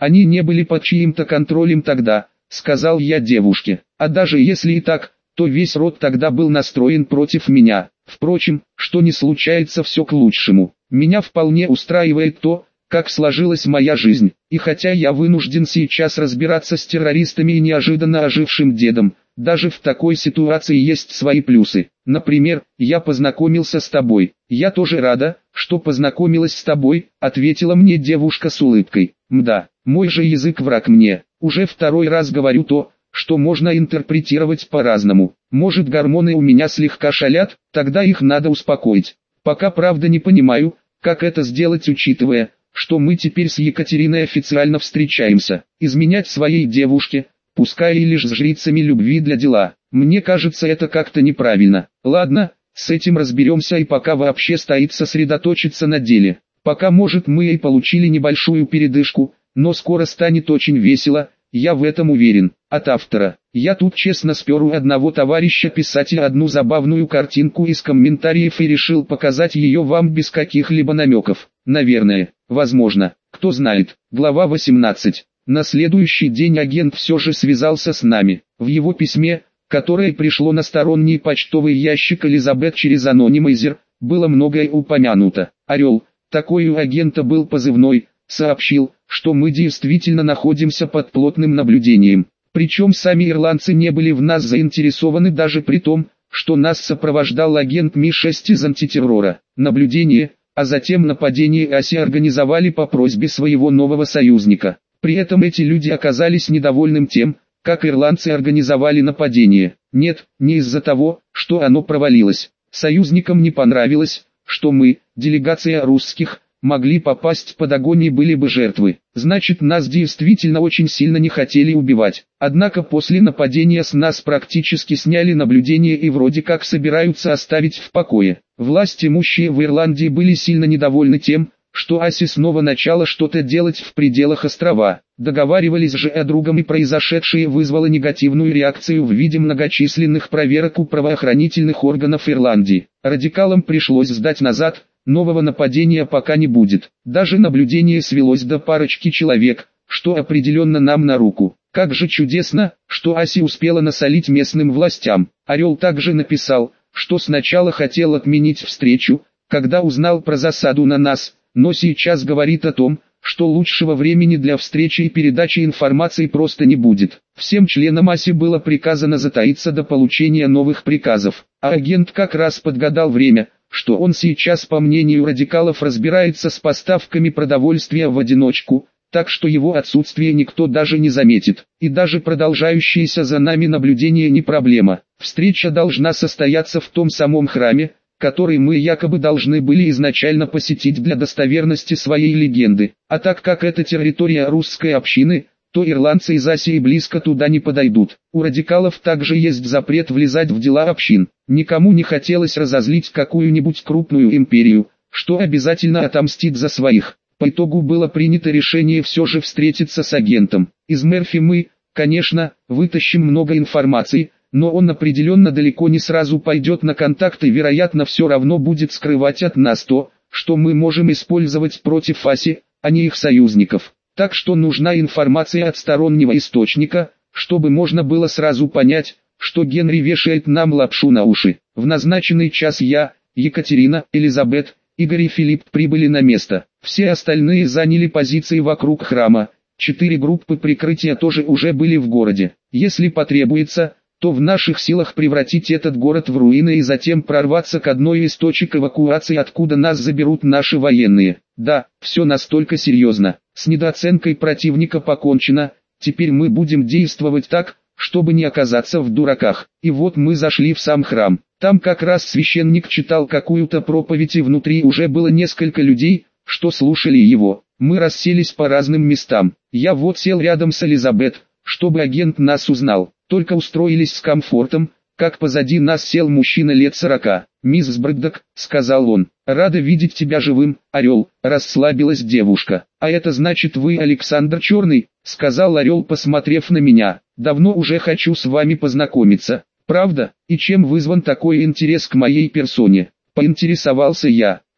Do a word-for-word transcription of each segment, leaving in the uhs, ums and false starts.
Они не были под чьим-то контролем тогда, сказал я девушке. А даже если и так, то весь род тогда был настроен против меня. Впрочем, что не случается, все к лучшему. Меня вполне устраивает то, как сложилась моя жизнь, и хотя я вынужден сейчас разбираться с террористами и неожиданно ожившим дедом, даже в такой ситуации есть свои плюсы. Например, я познакомился с тобой. Я тоже рада, что познакомилась с тобой, ответила мне девушка с улыбкой. Мда, мой же язык враг мне. Уже второй раз говорю то, что можно интерпретировать по-разному. Может, гормоны у меня слегка шалят, тогда их надо успокоить. Пока правда не понимаю, как это сделать, учитывая, что мы теперь с Екатериной официально встречаемся. Изменять своей девушке, пускай и лишь с жрицами любви для дела. Мне кажется, это как-то неправильно. Ладно, с этим разберемся, и пока вообще стоит сосредоточиться на деле. Пока, может, мы и получили небольшую передышку, но скоро станет очень весело, я в этом уверен. От автора. Я тут честно спер у одного товарища писателя одну забавную картинку из комментариев и решил показать ее вам без каких-либо намеков. Наверное, возможно, кто знает. Глава восемнадцать. На следующий день агент все же связался с нами. В его письме, которое пришло на сторонний почтовый ящик Элизабет через анонимайзер, было многое упомянуто. «Орел», такой у агента был позывной, сообщил, что мы действительно находимся под плотным наблюдением. Причем сами ирландцы не были в нас заинтересованы даже при том, что нас сопровождал агент Ми шесть из антитеррора. Наблюдение, а затем нападение Аси организовали по просьбе своего нового союзника. При этом эти люди оказались недовольным тем, как ирландцы организовали нападение. Нет, не из-за того, что оно провалилось. Союзникам не понравилось, что мы, делегация русских, могли попасть под огонь и были бы жертвы. Значит, нас действительно очень сильно не хотели убивать. Однако после нападения с нас практически сняли наблюдение и вроде как собираются оставить в покое. Власть имущие в Ирландии были сильно недовольны тем, что Аси снова начала что-то делать в пределах острова. Договаривались же о другом, и произошедшее вызвало негативную реакцию в виде многочисленных проверок у правоохранительных органов Ирландии. Радикалам пришлось сдать назад. Нового нападения пока не будет. Даже наблюдение свелось до парочки человек, что определенно нам на руку. Как же чудесно, что Аси успела насолить местным властям. Орел также написал, что сначала хотел отменить встречу, когда узнал про засаду на нас, но сейчас говорит о том, что лучшего времени для встречи и передачи информации просто не будет. Всем членам Аси было приказано затаиться до получения новых приказов, а агент как раз подгадал время, что он сейчас, по мнению радикалов, разбирается с поставками продовольствия в одиночку, так что его отсутствие никто даже не заметит. И даже продолжающееся за нами наблюдение не проблема. Встреча должна состояться в том самом храме, который мы якобы должны были изначально посетить для достоверности своей легенды. А так как это территория русской общины, то ирландцы из Асии близко туда не подойдут. У радикалов также есть запрет влезать в дела общин. Никому не хотелось разозлить какую-нибудь крупную империю, что обязательно отомстит за своих. По итогу было принято решение все же встретиться с агентом. Из Мерфи мы, конечно, вытащим много информации, но он определенно далеко не сразу пойдет на контакт и вероятно все равно будет скрывать от нас то, что мы можем использовать против Аси, а не их союзников. Так что нужна информация от стороннего источника, чтобы можно было сразу понять, что Генри вешает нам лапшу на уши. В назначенный час я, Екатерина, Элизабет, Игорь и Филипп прибыли на место. Все остальные заняли позиции вокруг храма. Четыре группы прикрытия тоже уже были в городе. Если потребуется, то в наших силах превратить этот город в руины и затем прорваться к одной из точек эвакуации, откуда нас заберут наши военные. Да, все настолько серьезно. С недооценкой противника покончено, теперь мы будем действовать так, чтобы не оказаться в дураках. И вот мы зашли в сам храм. Там как раз священник читал какую-то проповедь, и внутри уже было несколько людей, что слушали его. Мы расселись по разным местам. Я вот сел рядом с Элизабет, чтобы агент нас узнал. Только устроились с комфортом, как позади нас сел мужчина лет сорока. «Мисс Брэддок», — сказал он, — «рада видеть тебя живым, Орел», — расслабилась девушка. «А это значит, вы Александр Черный», — сказал Орел, посмотрев на меня. «Давно уже хочу с вами познакомиться. Правда? И чем вызван такой интерес к моей персоне?» Поинтересовался я.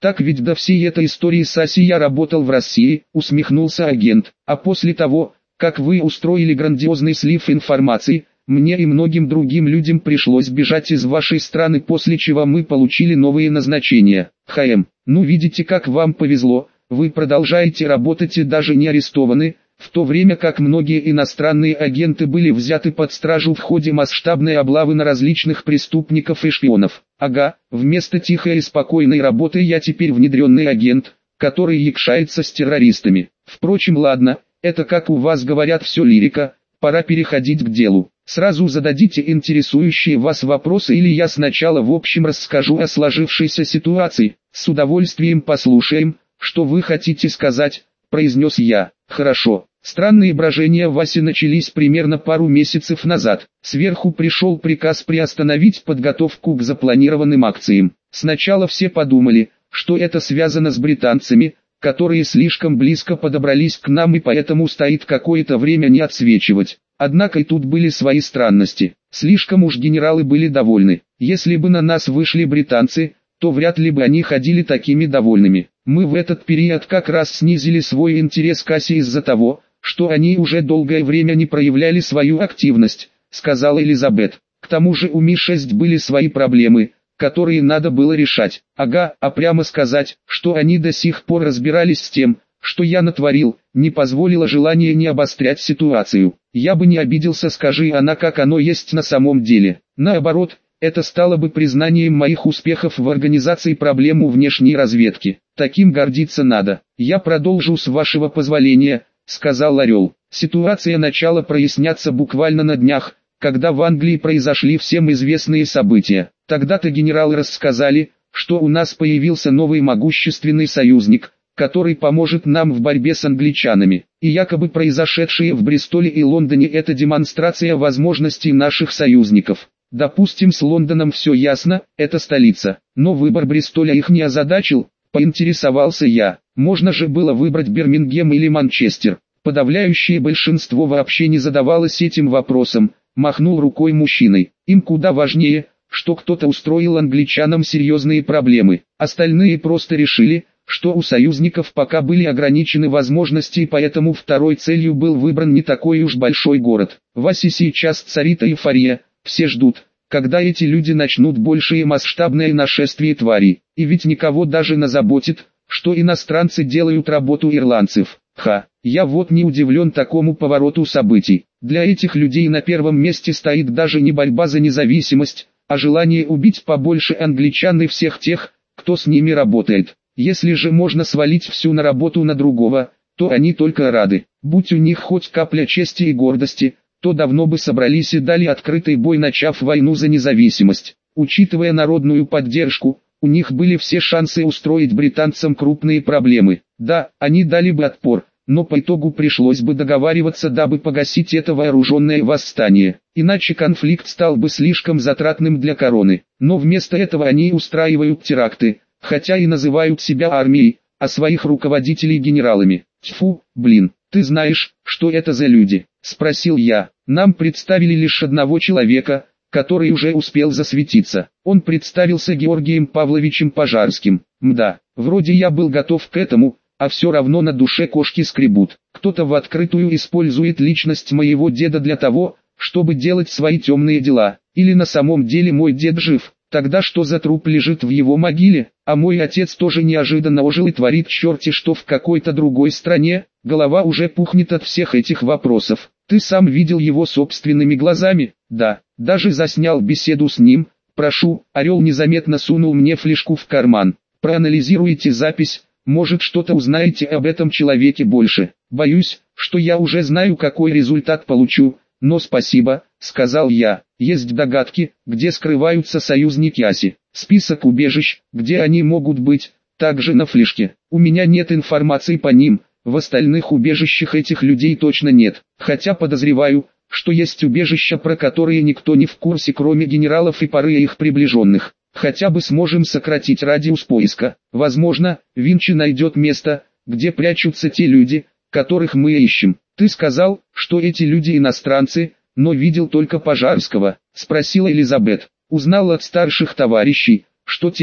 Так ведь до всей этой истории с Аси я работал в России, усмехнулся агент. А после того, как вы устроили грандиозный слив информации, мне и многим другим людям пришлось бежать из вашей страны, после чего мы получили новые назначения. ХМ, ну видите, как вам повезло, вы продолжаете работать и даже не арестованы, в то время как многие иностранные агенты были взяты под стражу в ходе масштабной облавы на различных преступников и шпионов. Ага, вместо тихой и спокойной работы я теперь внедренный агент, который якшается с террористами. Впрочем, ладно, это, как у вас говорят, все лирика, пора переходить к делу. Сразу зададите интересующие вас вопросы или я сначала в общем расскажу о сложившейся ситуации. С удовольствием послушаем, что вы хотите сказать, произнес я. Хорошо. Странные брожения Васи начались примерно пару месяцев назад. Сверху пришел приказ приостановить подготовку к запланированным акциям. Сначала все подумали, что это связано с британцами, которые слишком близко подобрались к нам и поэтому стоит какое-то время не отсвечивать. Однако и тут были свои странности. Слишком уж генералы были довольны. Если бы на нас вышли британцы, то вряд ли бы они ходили такими довольными. Мы в этот период как раз снизили свой интерес к Асе из-за того, что они уже долгое время не проявляли свою активность, сказала Элизабет. К тому же у Ми шесть были свои проблемы, которые надо было решать. Ага, а прямо сказать, что они до сих пор разбирались с тем, что я натворил, не позволило желание не обострять ситуацию. Я бы не обиделся, скажи она, как оно есть на самом деле. Наоборот, это стало бы признанием моих успехов в организации проблем у внешней разведки. Таким гордиться надо. Я продолжу с вашего позволения, сказал Орел. Ситуация начала проясняться буквально на днях, когда в Англии произошли всем известные события. Тогда-то генералы рассказали, что у нас появился новый могущественный союзник, который поможет нам в борьбе с англичанами. И якобы произошедшее в Бристоле и Лондоне — это демонстрация возможностей наших союзников. Допустим, с Лондоном все ясно, это столица. Но выбор Бристоля их не озадачил, поинтересовался я. Можно же было выбрать Бирмингем или Манчестер. Подавляющее большинство вообще не задавалось этим вопросом, махнул рукой мужчиной. Им куда важнее, что кто-то устроил англичанам серьезные проблемы. Остальные просто решили, что у союзников пока были ограничены возможности, и поэтому второй целью был выбран не такой уж большой город. В Асе сейчас царит эйфория, все ждут, когда эти люди начнут большее масштабное нашествие тварей. И ведь никого даже не заботит, что иностранцы делают работу ирландцев. Ха, я вот не удивлен такому повороту событий. Для этих людей на первом месте стоит даже не борьба за независимость, а желание убить побольше англичан и всех тех, кто с ними работает. Если же можно свалить всю на работу на другого, то они только рады. Будь у них хоть капля чести и гордости, то давно бы собрались и дали открытый бой, начав войну за независимость. Учитывая народную поддержку, у них были все шансы устроить британцам крупные проблемы. Да, они дали бы отпор, но по итогу пришлось бы договариваться, дабы погасить это вооруженное восстание. Иначе конфликт стал бы слишком затратным для короны. Но вместо этого они устраивают теракты, хотя и называют себя армией, а своих руководителей генералами. Тьфу, блин, ты знаешь, что это за люди? Спросил я. Нам представили лишь одного человека, который уже успел засветиться. Он представился Георгием Павловичем Пожарским. Мда, вроде я был готов к этому, а все равно на душе кошки скребут. Кто-то в открытую использует личность моего деда для того, чтобы делать свои темные дела. Или на самом деле мой дед жив? Тогда что за труп лежит в его могиле, а мой отец тоже неожиданно ожил и творит черти что в какой-то другой стране? Голова уже пухнет от всех этих вопросов. Ты сам видел его собственными глазами? Да, даже заснял беседу с ним. Прошу, Орел незаметно сунул мне флешку в карман. Проанализируйте запись, может что-то узнаете об этом человеке больше. Боюсь, что я уже знаю, какой результат получу. Но спасибо, сказал я. Есть догадки, где скрываются союзники Аси. Список убежищ, где они могут быть, также на флешке. У меня нет информации по ним, в остальных убежищах этих людей точно нет. Хотя подозреваю, что есть убежища, про которые никто не в курсе, кроме генералов и пары их приближенных. Хотя бы сможем сократить радиус поиска. Возможно, Винчи найдет место, где прячутся те люди, которых мы ищем. Ты сказал, что эти люди иностранцы, но видел только Пожарского, спросила Элизабет. Узнал от старших товарищей, что те,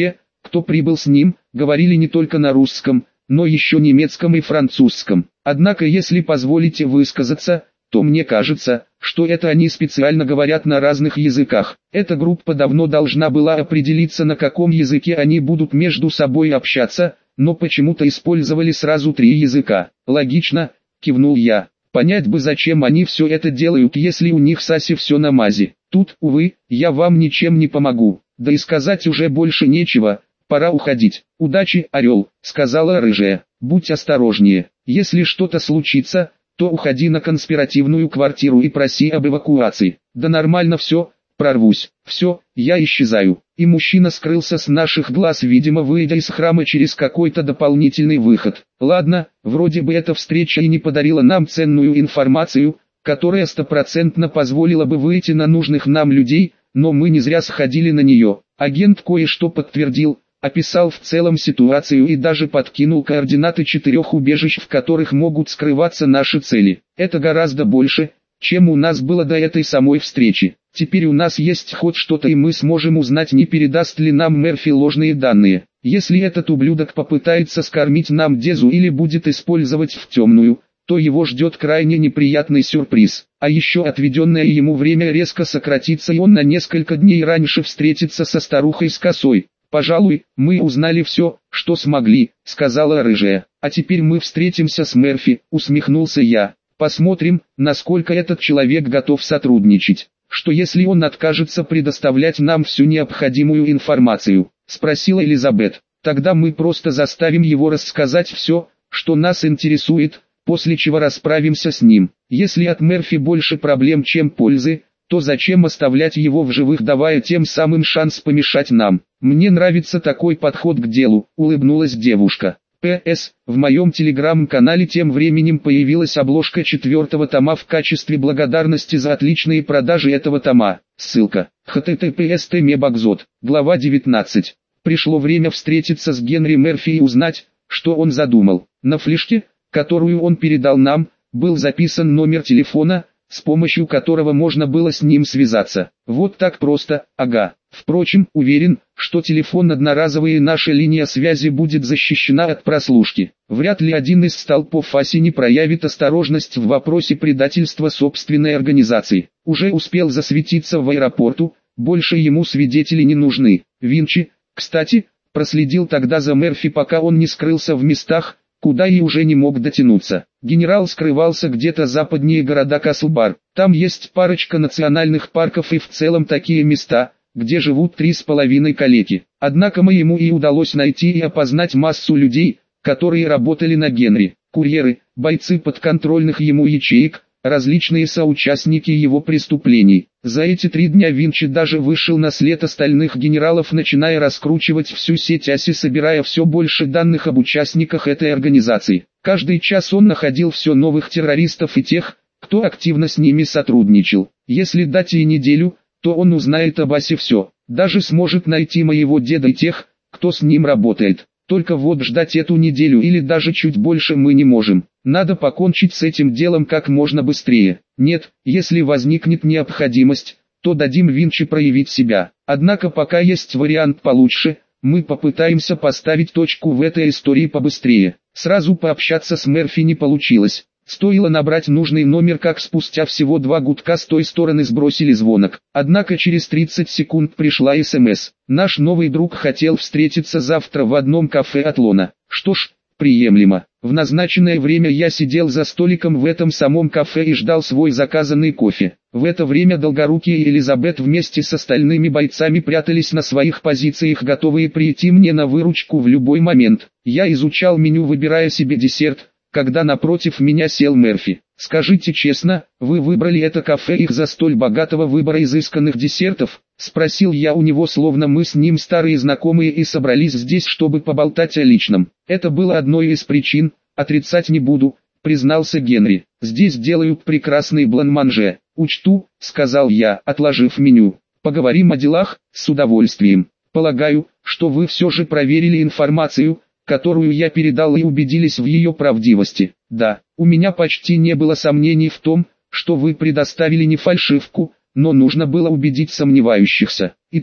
кто прибыл с ним, говорили не только на русском, но еще немецком и французском. Однако, если позволите высказаться, то мне кажется, что это они специально говорят на разных языках. Эта группа давно должна была определиться, на каком языке они будут между собой общаться, но почему-то использовали сразу три языка. Логично, кивнул я. Понять бы, зачем они все это делают, если у них с Аси все на мази. Тут, увы, я вам ничем не помогу. Да и сказать уже больше нечего, пора уходить. Удачи, Орел, сказала Рыжая. Будь осторожнее. Если что-то случится, то уходи на конспиративную квартиру и проси об эвакуации. Да нормально все, прорвусь. Все, я исчезаю. И мужчина скрылся с наших глаз, видимо, выйдя из храма через какой-то дополнительный выход. Ладно, вроде бы эта встреча и не подарила нам ценную информацию, которая стопроцентно позволила бы выйти на нужных нам людей, но мы не зря сходили на нее. Агент кое-что подтвердил, описал в целом ситуацию и даже подкинул координаты четырех убежищ, в которых могут скрываться наши цели. Это гораздо больше, чем у нас было до этой самой встречи. Теперь у нас есть хоть что-то, и мы сможем узнать, не передаст ли нам Мерфи ложные данные. Если этот ублюдок попытается скормить нам Дезу или будет использовать в темную, то его ждет крайне неприятный сюрприз. А еще отведенное ему время резко сократится, и он на несколько дней раньше встретится со старухой с косой. «Пожалуй, мы узнали все, что смогли», — сказала Рыжая. «А теперь мы встретимся с Мерфи», — усмехнулся я. «Посмотрим, насколько этот человек готов сотрудничать. Что если он откажется предоставлять нам всю необходимую информацию?» — спросила Элизабет. «Тогда мы просто заставим его рассказать все, что нас интересует, после чего расправимся с ним. Если от Мерфи больше проблем, чем пользы, то зачем оставлять его в живых, давая тем самым шанс помешать нам? Мне нравится такой подход к делу», — улыбнулась девушка. П С. В моем телеграм-канале тем временем появилась обложка четвертого тома в качестве благодарности за отличные продажи этого тома. Ссылка. эйч ти ти пи эс Темебокзот. Глава девятнадцать. Пришло время встретиться с Генри Мерфи и узнать, что он задумал. На флешке, которую он передал нам, был записан номер телефона, с помощью которого можно было с ним связаться. Вот так просто, ага. Впрочем, уверен, что телефон одноразовый и наша линия связи будет защищена от прослушки. Вряд ли один из столпов Аси не проявит осторожность в вопросе предательства собственной организации. Уже успел засветиться в аэропорту, больше ему свидетели не нужны. Винчи, кстати, проследил тогда за Мерфи, пока он не скрылся в местах, куда и уже не мог дотянуться. Генерал скрывался где-то западнее города Каслбар. Там есть парочка национальных парков и в целом такие места, где живут три с половиной калеки. Однако моему и удалось найти и опознать массу людей, которые работали на Генри. Курьеры, бойцы подконтрольных ему ячеек, различные соучастники его преступлений. За эти три дня Винчи даже вышел на след остальных генералов, начиная раскручивать всю сеть Аси, собирая все больше данных об участниках этой организации. Каждый час он находил все новых террористов и тех, кто активно с ними сотрудничал. Если дать ей неделю, то он узнает об Асе все. Даже сможет найти моего деда и тех, кто с ним работает. Только вот ждать эту неделю или даже чуть больше мы не можем. Надо покончить с этим делом как можно быстрее. Нет, если возникнет необходимость, то дадим Винчи проявить себя. Однако пока есть вариант получше, мы попытаемся поставить точку в этой истории побыстрее. Сразу пообщаться с Мерфи не получилось. Стоило набрать нужный номер, как спустя всего два гудка с той стороны сбросили звонок. Однако через тридцать секунд пришла СМС. Наш новый друг хотел встретиться завтра в одном кафе Атлона. Что ж, приемлемо. В назначенное время я сидел за столиком в этом самом кафе и ждал свой заказанный кофе. В это время Долгорукий и Элизабет вместе с остальными бойцами прятались на своих позициях, готовые прийти мне на выручку в любой момент. Я изучал меню, выбирая себе десерт, когда напротив меня сел Мерфи. «Скажите честно, вы выбрали это кафе из-за столь богатого выбора изысканных десертов?» — спросил я у него, словно мы с ним старые знакомые и собрались здесь, чтобы поболтать о личном. «Это было одной из причин, отрицать не буду», — признался Генри. «Здесь делают прекрасный блан-манже». «Учту», — сказал я, отложив меню. «Поговорим о делах?» «С удовольствием. Полагаю, что вы все же проверили информацию, которую я передал, и убедились в ее правдивости». «Да, у меня почти не было сомнений в том, что вы предоставили не фальшивку, но нужно было убедить сомневающихся. Итак,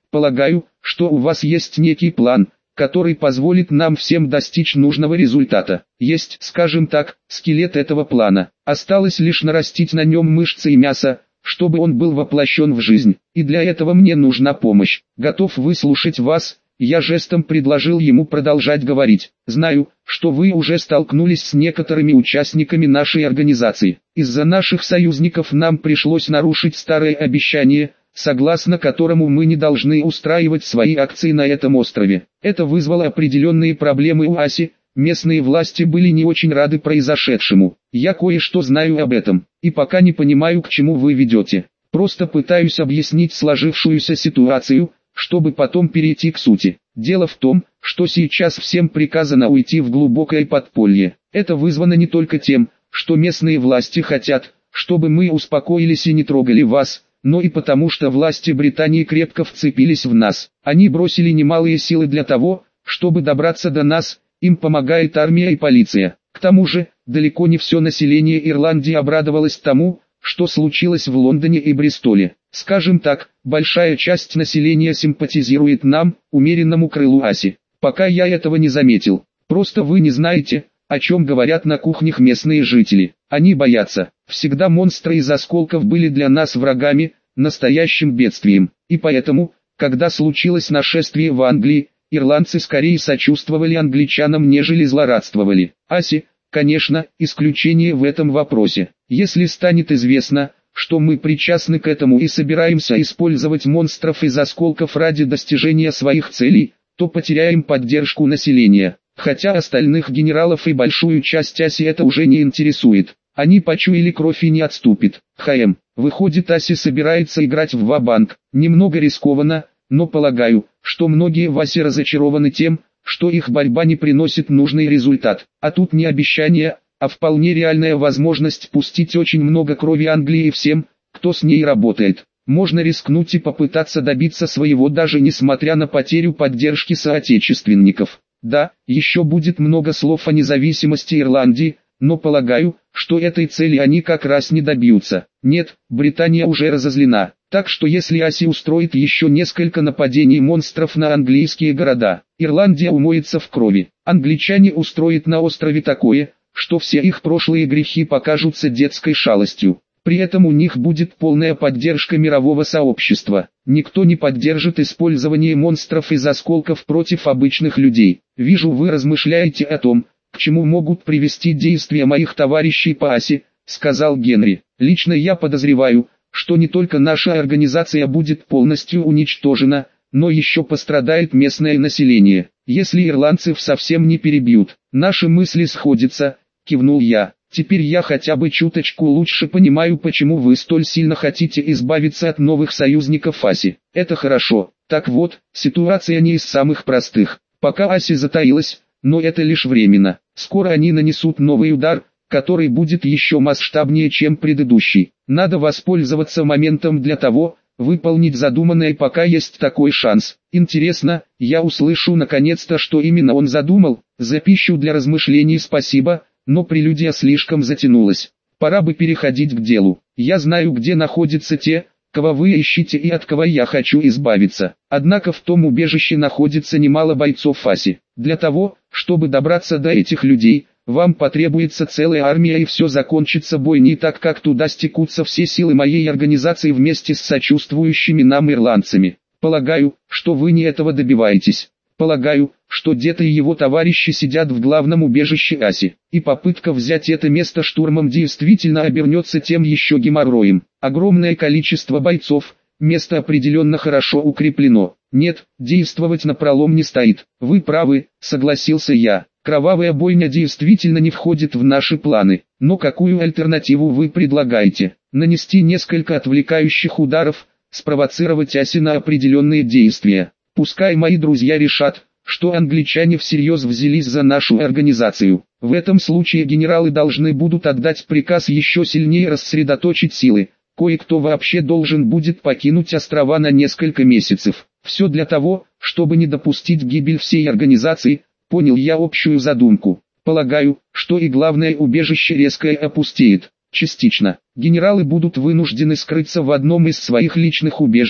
Полагаю, что у вас есть некий план, который позволит нам всем достичь нужного результата. Есть, скажем так, скелет этого плана. Осталось лишь нарастить на нем мышцы и мясо, чтобы он был воплощен в жизнь. И для этого мне нужна помощь. Готов выслушать вас. Я жестом предложил ему продолжать говорить. Знаю, что вы уже столкнулись с некоторыми участниками нашей организации. Из-за наших союзников нам пришлось нарушить старое обещание, согласно которому мы не должны устраивать свои акции на этом острове. Это вызвало определенные проблемы у Аси. Местные власти были не очень рады произошедшему. Я кое-что знаю об этом, и пока не понимаю, к чему вы ведете. Просто пытаюсь объяснить сложившуюся ситуацию, чтобы потом перейти к сути. Дело в том, что сейчас всем приказано уйти в глубокое подполье. Это вызвано не только тем, что местные власти хотят, чтобы мы успокоились и не трогали вас, но и потому, что власти Британии крепко вцепились в нас. Они бросили немалые силы для того, чтобы добраться до нас, им помогает армия и полиция. К тому же, далеко не все население Ирландии обрадовалось тому, что случилось в Лондоне и Бристоле. Скажем так, большая часть населения симпатизирует нам, умеренному крылу Аси. Пока я этого не заметил. Просто вы не знаете, о чем говорят на кухнях местные жители. Они боятся. Всегда монстры из осколков были для нас врагами, настоящим бедствием. И поэтому, когда случилось нашествие в Англии, ирландцы скорее сочувствовали англичанам, нежели злорадствовали. Аси, конечно, исключение в этом вопросе. Если станет известно, что мы причастны к этому и собираемся использовать монстров из осколков ради достижения своих целей, то потеряем поддержку населения. Хотя остальных генералов и большую часть Аси это уже не интересует. Они почуяли кровь и не отступит. ХМ. Выходит, Аси собирается играть в ва-банк. Немного рискованно, но полагаю, что многие в Аси разочарованы тем, что их борьба не приносит нужный результат. А тут не обещание, а вполне реальная возможность пустить очень много крови Англии всем, кто с ней работает. Можно рискнуть и попытаться добиться своего, даже несмотря на потерю поддержки соотечественников. Да, еще будет много слов о независимости Ирландии, но полагаю, что этой цели они как раз не добьются. Нет, Британия уже разозлена. Так что если Аси устроит еще несколько нападений монстров на английские города, Ирландия умоется в крови. Англичане устроят на острове такое, что все их прошлые грехи покажутся детской шалостью. При этом у них будет полная поддержка мирового сообщества. Никто не поддержит использование монстров из осколков против обычных людей. Вижу, вы размышляете о том, к чему могут привести действия моих товарищей по Аси, сказал Генри. Лично я подозреваю, что не только наша организация будет полностью уничтожена, но еще пострадает местное население, если ирландцев совсем не перебьют. Наши мысли сходятся, кивнул я. Теперь я хотя бы чуточку лучше понимаю, почему вы столь сильно хотите избавиться от новых союзников Аси. Это хорошо. Так вот, ситуация не из самых простых. Пока Аси затаилась, но это лишь временно. Скоро они нанесут новый удар, который будет еще масштабнее, чем предыдущий. Надо воспользоваться моментом для того, выполнить задуманное, пока есть такой шанс. Интересно, я услышу наконец-то, что именно он задумал. За пищу для размышлений спасибо, но прелюдия слишком затянулась. Пора бы переходить к делу. Я знаю, где находятся те, кого вы ищете и от кого я хочу избавиться. Однако в том убежище находится немало бойцов Аси. Для того, чтобы добраться до этих людей, вам потребуется целая армия, и все закончится бойней, так как туда стекутся все силы моей организации вместе с сочувствующими нам ирландцами. Полагаю, что вы не этого добиваетесь. Полагаю, что Дед и его товарищи сидят в главном убежище Аси, и попытка взять это место штурмом действительно обернется тем еще геморроем. Огромное количество бойцов, место определенно хорошо укреплено. Нет, действовать напролом не стоит. Вы правы, согласился я. Кровавая бойня действительно не входит в наши планы. Но какую альтернативу вы предлагаете? Нанести несколько отвлекающих ударов, спровоцировать Аси на определенные действия. Пускай мои друзья решат, что англичане всерьез взялись за нашу организацию. В этом случае генералы должны будут отдать приказ еще сильнее рассредоточить силы. Кое-кто вообще должен будет покинуть острова на несколько месяцев. Все для того, чтобы не допустить гибель всей организации. Понял я общую задумку. Полагаю, что и главное убежище резко опустеет. Частично. Генералы будут вынуждены скрыться в одном из своих личных убежищ,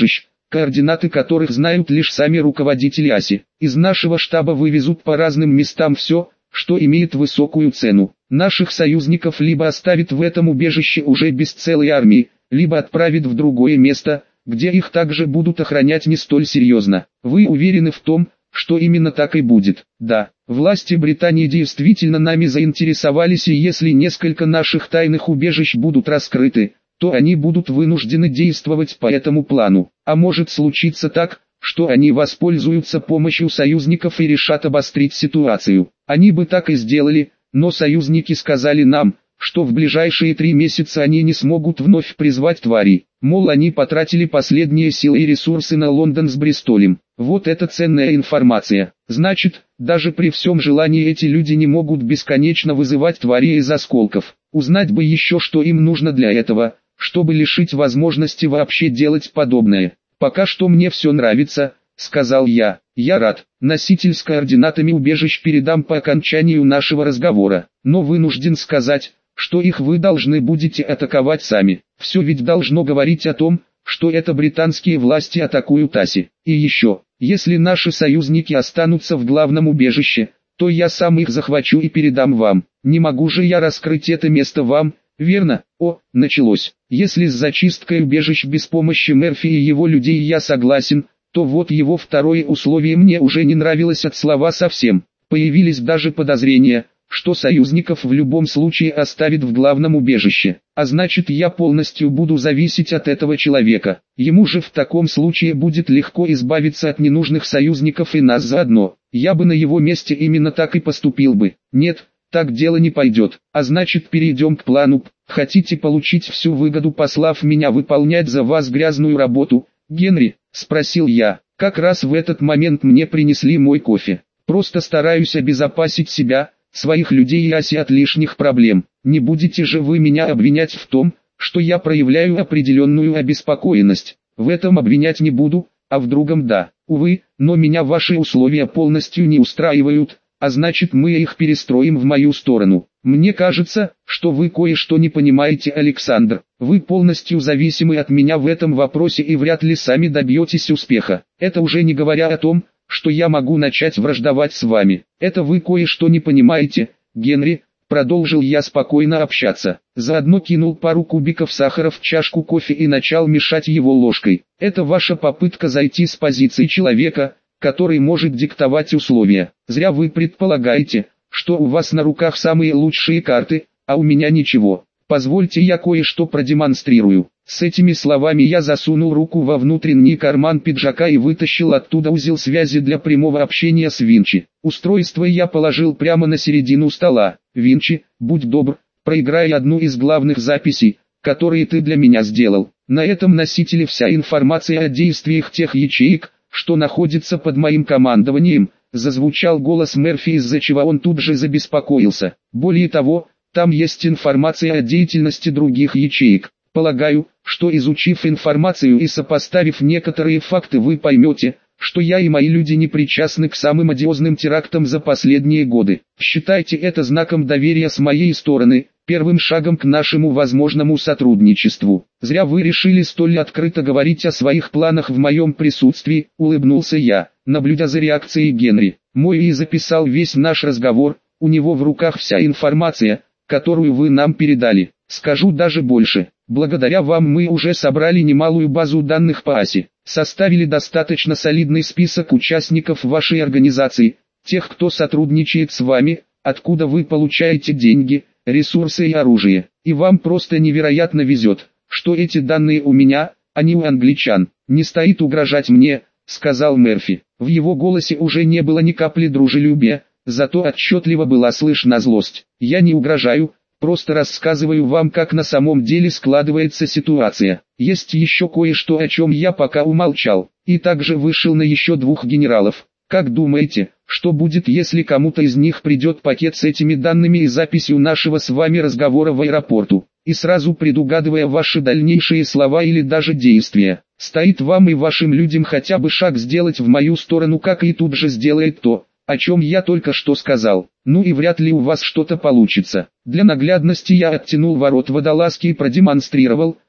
координаты которых знают лишь сами руководители АСИ. Из нашего штаба вывезут по разным местам все, что имеет высокую цену. Наших союзников либо оставит в этом убежище уже без целой армии, либо отправит в другое место, где их также будут охранять не столь серьезно. Вы уверены в том, что именно так и будет? Да, власти Британии действительно нами заинтересовались, и если несколько наших тайных убежищ будут раскрыты, то они будут вынуждены действовать по этому плану. А может случиться так, что они воспользуются помощью союзников и решат обострить ситуацию. Они бы так и сделали, но союзники сказали нам, что в ближайшие три месяца они не смогут вновь призвать тварей. Мол, они потратили последние силы и ресурсы на Лондон с Бристолем. Вот это ценная информация. Значит, даже при всем желании эти люди не могут бесконечно вызывать твари из осколков. Узнать бы еще, что им нужно для этого, чтобы лишить возможности вообще делать подобное. «Пока что мне все нравится», — сказал я. «Я рад. Носитель с координатами убежищ передам по окончанию нашего разговора. Но вынужден сказать, что их вы должны будете атаковать сами. Все ведь должно говорить о том, что это британские власти атакуют АСИ. И еще, если наши союзники останутся в главном убежище, то я сам их захвачу и передам вам. Не могу же я раскрыть это место вам, верно?» О, началось. Если с зачисткой убежищ без помощи Мерфи и его людей я согласен, то вот его второе условие мне уже не нравилось от слова совсем. Появились даже подозрения, что союзников в любом случае оставит в главном убежище, а значит я полностью буду зависеть от этого человека. Ему же в таком случае будет легко избавиться от ненужных союзников и нас заодно. Я бы на его месте именно так и поступил бы. Нет, так дело не пойдет, а значит перейдем к плану. Хотите получить всю выгоду, послав меня выполнять за вас грязную работу, Генри? Спросил я. Как раз в этот момент мне принесли мой кофе. Просто стараюсь обезопасить себя, своих людей и АСИ от лишних проблем. Не будете же вы меня обвинять в том, что я проявляю определенную обеспокоенность. В этом обвинять не буду, а в другом да. Увы, но меня ваши условия полностью не устраивают, а значит мы их перестроим в мою сторону. Мне кажется, что вы кое-что не понимаете, Александр. Вы полностью зависимы от меня в этом вопросе и вряд ли сами добьетесь успеха. Это уже не говоря о том, что я могу начать враждовать с вами. Это вы кое-что не понимаете, Генри. Продолжил я спокойно общаться. Заодно кинул пару кубиков сахара в чашку кофе и начал мешать его ложкой. Это ваша попытка зайти с позиции человека, который может диктовать условия. Зря вы предполагаете, что у вас на руках самые лучшие карты, а у меня ничего. Позвольте я кое-что продемонстрирую. С этими словами я засунул руку во внутренний карман пиджака и вытащил оттуда узел связи для прямого общения с Винчи. Устройство я положил прямо на середину стола. Винчи, будь добр, проиграй одну из главных записей, которые ты для меня сделал. На этом носителе вся информация о действиях тех ячеек, что находится под моим командованием. Зазвучал голос Мерфи, из-за чего он тут же забеспокоился. Более того, там есть информация о деятельности других ячеек. Полагаю, что изучив информацию и сопоставив некоторые факты, вы поймете, что я и мои люди не причастны к самым одиозным терактам за последние годы. Считайте это знаком доверия с моей стороны, первым шагом к нашему возможному сотрудничеству. Зря вы решили столь открыто говорить о своих планах в моем присутствии, улыбнулся я, наблюдя за реакцией Генри. Мой и записал весь наш разговор, у него в руках вся информация, которую вы нам передали. Скажу даже больше. Благодаря вам мы уже собрали немалую базу данных по АСИ, составили достаточно солидный список участников вашей организации, тех, кто сотрудничает с вами, откуда вы получаете деньги, ресурсы и оружие. И вам просто невероятно везет, что эти данные у меня, а не у англичан. Не стоит угрожать мне, сказал Мерфи. В его голосе уже не было ни капли дружелюбия, зато отчетливо была слышна злость. Я не угрожаю. Просто рассказываю вам, как на самом деле складывается ситуация. Есть еще кое-что, о чем я пока умолчал. И также вышел на еще двух генералов. Как думаете, что будет, если кому-то из них придет пакет с этими данными и записью нашего с вами разговора в аэропорту? И сразу предугадывая ваши дальнейшие слова или даже действия, стоит вам и вашим людям хотя бы шаг сделать в мою сторону, как и тут же сделает то, о чем я только что сказал. Ну и вряд ли у вас что-то получится. Для наглядности я оттянул ворот водолазки и продемонстрировал,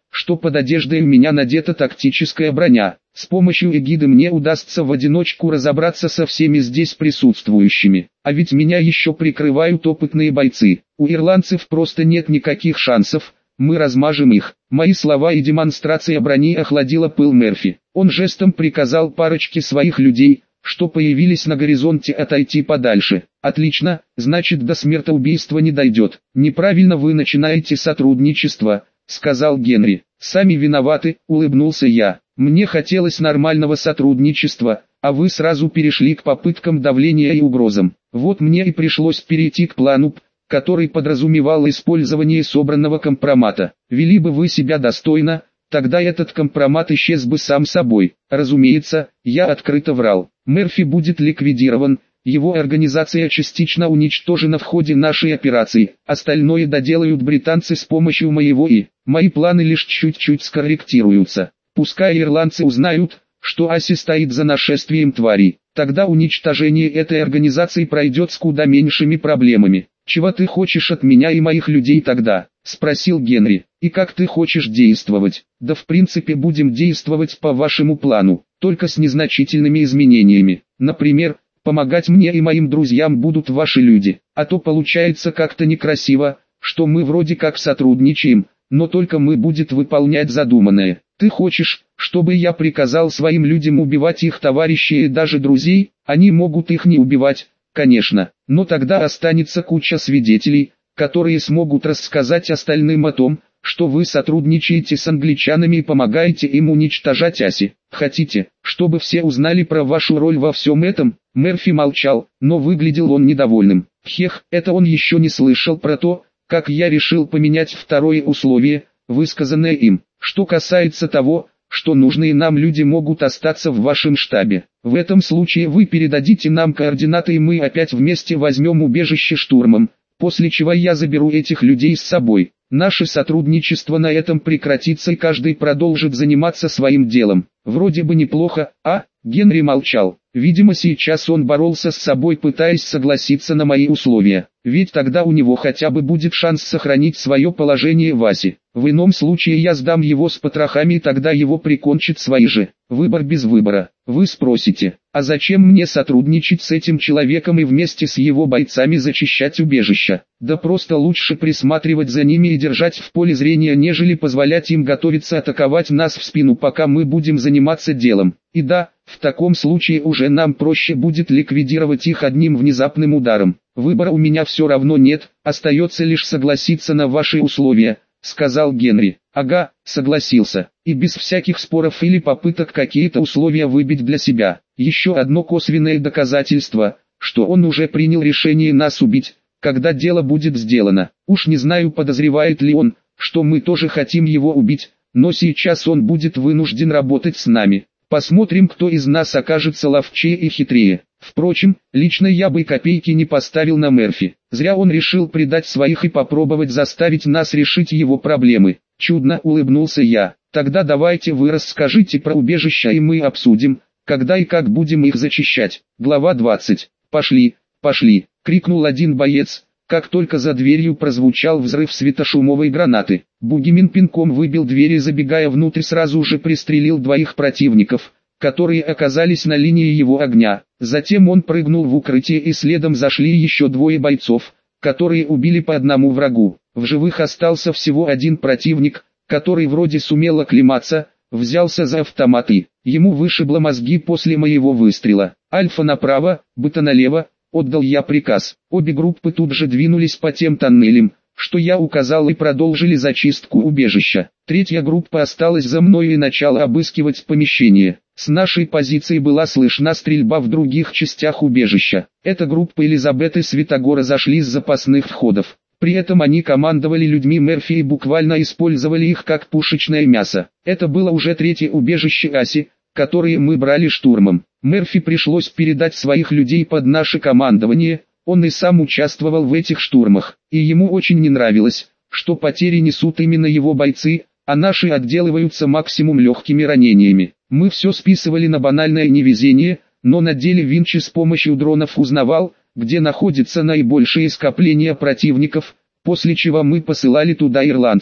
что под одеждой у меня надета тактическая броня. С помощью эгиды мне удастся в одиночку разобраться со всеми здесь присутствующими. А ведь меня еще прикрывают опытные бойцы. У ирландцев просто нет никаких шансов, мы размажем их. Мои слова и демонстрация брони охладила пыл Мерфи. Он жестом приказал парочке своих людей, что появились на горизонте, отойти подальше. «Отлично, значит до смертоубийства не дойдет. Неправильно вы начинаете сотрудничество», — сказал Генри. «Сами виноваты», — улыбнулся я. «Мне хотелось нормального сотрудничества, а вы сразу перешли к попыткам давления и угрозам. Вот мне и пришлось перейти к плану, который подразумевал использование собранного компромата. Вели бы вы себя достойно, тогда этот компромат исчез бы сам собой. Разумеется, я открыто врал. Мерфи будет ликвидирован, его организация частично уничтожена в ходе нашей операции, остальное доделают британцы с помощью моего и. Мои планы лишь чуть-чуть скорректируются. Пускай ирландцы узнают, что Аси стоит за нашествием тварей, тогда уничтожение этой организации пройдет с куда меньшими проблемами. «Чего ты хочешь от меня и моих людей тогда?» – спросил Генри. «И как ты хочешь действовать?» «Да в принципе будем действовать по вашему плану, только с незначительными изменениями. Например, помогать мне и моим друзьям будут ваши люди. А то получается как-то некрасиво, что мы вроде как сотрудничаем, но только мы будет выполнять задуманное. Ты хочешь, чтобы я приказал своим людям убивать их товарищей и даже друзей? Они могут их не убивать, конечно, но тогда останется куча свидетелей, которые смогут рассказать остальным о том, что вы сотрудничаете с англичанами и помогаете им уничтожать Аси. Хотите, чтобы все узнали про вашу роль во всем этом?» Мерфи молчал, но выглядел он недовольным. Хех, это он еще не слышал про то, как я решил поменять второе условие, высказанное им. Что касается того, что нужные нам люди могут остаться в вашем штабе. В этом случае вы передадите нам координаты и мы опять вместе возьмем убежище штурмом, после чего я заберу этих людей с собой. Наше сотрудничество на этом прекратится и каждый продолжит заниматься своим делом. Вроде бы неплохо, а? Генри молчал. Видимо, сейчас он боролся с собой, пытаясь согласиться на мои условия. Ведь тогда у него хотя бы будет шанс сохранить свое положение в Асе. В ином случае я сдам его с потрохами и тогда его прикончат свои же. Выбор без выбора. Вы спросите, а зачем мне сотрудничать с этим человеком и вместе с его бойцами зачищать убежища? Да просто лучше присматривать за ними и держать в поле зрения, нежели позволять им готовиться атаковать нас в спину, пока мы будем заниматься делом. И да, в таком случае уже нам проще будет ликвидировать их одним внезапным ударом. Выбора у меня все равно нет, остается лишь согласиться на ваши условия, сказал Генри. Ага, согласился, и без всяких споров или попыток какие-то условия выбить для себя. Еще одно косвенное доказательство, что он уже принял решение нас убить, когда дело будет сделано. Уж не знаю, подозревает ли он, что мы тоже хотим его убить, но сейчас он будет вынужден работать с нами. Посмотрим, кто из нас окажется ловчее и хитрее. Впрочем, лично я бы копейки не поставил на Мерфи. Зря он решил предать своих и попробовать заставить нас решить его проблемы. Чудно, улыбнулся я. Тогда давайте вы расскажите про убежища и мы обсудим, когда и как будем их зачищать. Глава двадцать. Пошли, пошли, крикнул один боец, как только за дверью прозвучал взрыв светошумовой гранаты. Бугимен пинком выбил дверь и, забегая внутрь, сразу же пристрелил двоих противников, которые оказались на линии его огня. Затем он прыгнул в укрытие и следом зашли еще двое бойцов, которые убили по одному врагу. В живых остался всего один противник, который вроде сумел оклематься, взялся за автомат и ему вышибло мозги после моего выстрела. Альфа направо, бета налево, отдал я приказ. Обе группы тут же двинулись по тем тоннелям, что я указал, и продолжили зачистку убежища. Третья группа осталась за мной и начала обыскивать помещение. С нашей позиции была слышна стрельба в других частях убежища. Эта группа Элизабет и Святогора зашли с запасных входов. При этом они командовали людьми Мерфи и буквально использовали их как пушечное мясо. Это было уже третье убежище Аси, которые мы брали штурмом. Мерфи пришлось передать своих людей под наше командование, он и сам участвовал в этих штурмах, и ему очень не нравилось, что потери несут именно его бойцы, а наши отделываются максимум легкими ранениями. Мы все списывали на банальное невезение, но на деле Винчи с помощью дронов узнавал, где находится наибольшее скопление противников, после чего мы посылали туда ирландцев.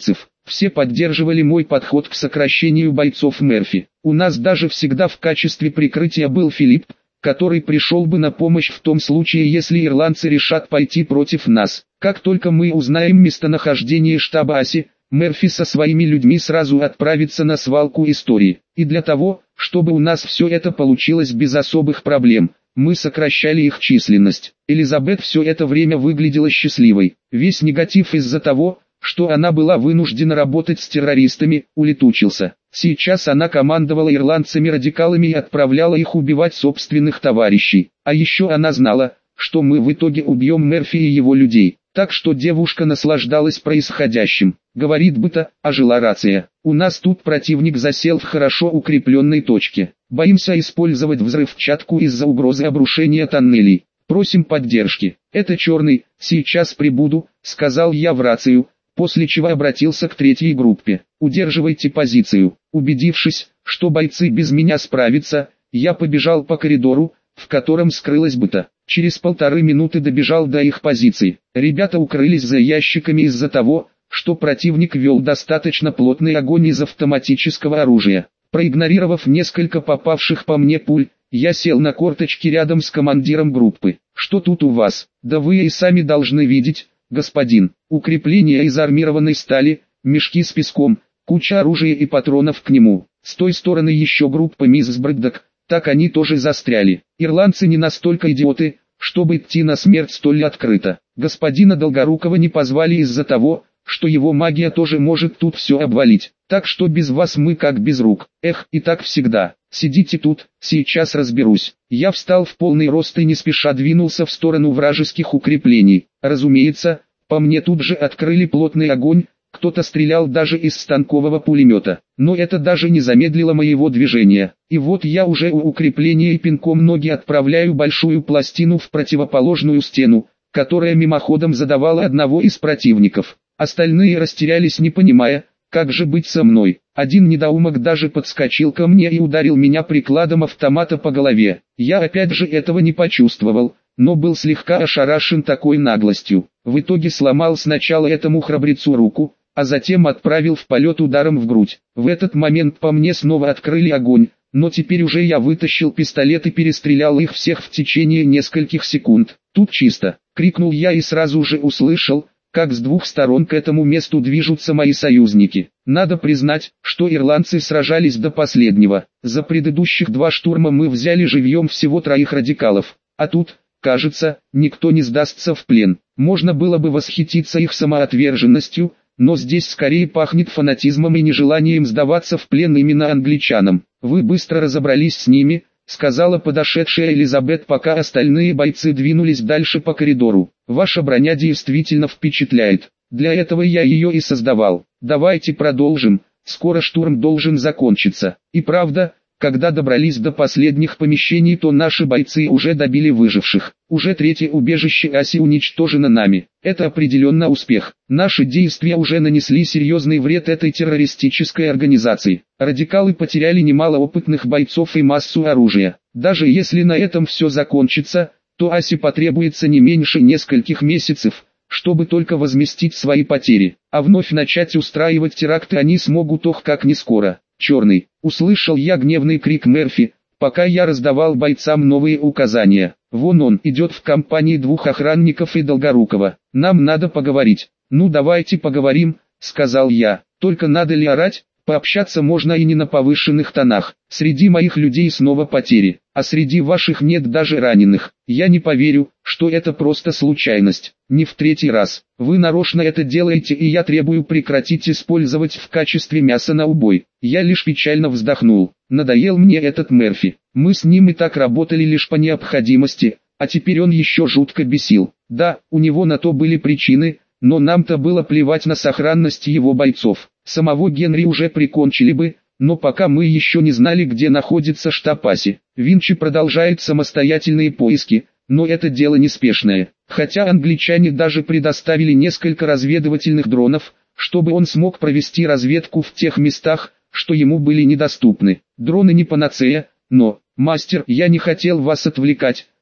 Все поддерживали мой подход к сокращению бойцов Мерфи. У нас даже всегда в качестве прикрытия был Филипп, который пришел бы на помощь в том случае, если ирландцы решат пойти против нас. Как только мы узнаем местонахождение штаба Аси, Мерфи со своими людьми сразу отправится на свалку истории. И для того, чтобы у нас все это получилось без особых проблем, мы сокращали их численность. Элизабет все это время выглядела счастливой. Весь негатив из-за того, что она была вынуждена работать с террористами, улетучился. Сейчас она командовала ирландцами-радикалами и отправляла их убивать собственных товарищей. А еще она знала, что мы в итоге убьем Мерфи и его людей. Так что девушка наслаждалась происходящим. Говорит Бета, ожила рация. У нас тут противник засел в хорошо укрепленной точке. Боимся использовать взрывчатку из-за угрозы обрушения тоннелей. Просим поддержки. Это Черный, сейчас прибуду, сказал я в рацию, после чего обратился к третьей группе. Удерживайте позицию. Убедившись, что бойцы без меня справятся, я побежал по коридору, в котором скрылась Бета. Через полторы минуты добежал до их позиций. Ребята укрылись за ящиками из-за того, что противник вел достаточно плотный огонь из автоматического оружия. Проигнорировав несколько попавших по мне пуль, я сел на корточки рядом с командиром группы. «Что тут у вас? Да вы и сами должны видеть, господин. Укрепления из армированной стали, мешки с песком, куча оружия и патронов к нему. С той стороны еще группа мисс Брэддок, так они тоже застряли. Ирландцы не настолько идиоты, чтобы идти на смерть столь открыто. Господина Долгорукова не позвали из-за того, что его магия тоже может тут все обвалить. Так что без вас мы как без рук. Эх, и так всегда. Сидите тут, сейчас разберусь». Я встал в полный рост и не спеша двинулся в сторону вражеских укреплений. Разумеется, по мне тут же открыли плотный огонь, кто-то стрелял даже из станкового пулемета. Но это даже не замедлило моего движения. И вот я уже у укрепления и пинком ноги отправляю большую пластину в противоположную стену, которая мимоходом задавала одного из противников. Остальные растерялись, не понимая, как же быть со мной. Один недоумок даже подскочил ко мне и ударил меня прикладом автомата по голове. Я опять же этого не почувствовал, но был слегка ошарашен такой наглостью. В итоге сломал сначала этому храбрецу руку, а затем отправил в полет ударом в грудь. В этот момент по мне снова открыли огонь, но теперь уже я вытащил пистолет и перестрелял их всех в течение нескольких секунд. «Тут чисто!» — крикнул я и сразу же услышал, как с двух сторон к этому месту движутся мои союзники. Надо признать, что ирландцы сражались до последнего. За предыдущих два штурма мы взяли живьем всего троих радикалов. А тут, кажется, никто не сдастся в плен. Можно было бы восхититься их самоотверженностью, но здесь скорее пахнет фанатизмом и нежеланием сдаваться в плен именно англичанам. «Вы быстро разобрались с ними», — сказала подошедшая Элизабет, пока остальные бойцы двинулись дальше по коридору. «Ваша броня действительно впечатляет. Для этого я ее и создавал. Давайте продолжим, скоро штурм должен закончиться». И правда, когда добрались до последних помещений, то наши бойцы уже добили выживших. Уже третье убежище Аси уничтожено нами. Это определенно успех. Наши действия уже нанесли серьезный вред этой террористической организации. Радикалы потеряли немало опытных бойцов и массу оружия. Даже если на этом все закончится, то Аси потребуется не меньше нескольких месяцев, чтобы только возместить свои потери. А вновь начать устраивать теракты они смогут ох как не скоро. «Черный!» — услышал я гневный крик Мерфи, пока я раздавал бойцам новые указания. «Вон он идет в компании двух охранников и Долгорукова. Нам надо поговорить». «Ну давайте поговорим», — сказал я. «Только надо ли орать? Пообщаться можно и не на повышенных тонах. Среди моих людей снова потери, а среди ваших нет даже раненых. Я не поверю, что это просто случайность. Не в третий раз. Вы нарочно это делаете, и я требую прекратить использовать в качестве мяса на убой». Я лишь печально вздохнул. Надоел мне этот Мерфи. Мы с ним и так работали лишь по необходимости, а теперь он еще жутко бесил. Да, у него на то были причины, но нам-то было плевать на сохранность его бойцов. Самого Генри уже прикончили бы, но пока мы еще не знали, где находится штаб Аси. Винчи продолжает самостоятельные поиски, но это дело неспешное. Хотя англичане даже предоставили несколько разведывательных дронов, чтобы он смог провести разведку в тех местах, что ему были недоступны. Дроны не панацея, но, мастер, я не хотел вас отвлекать,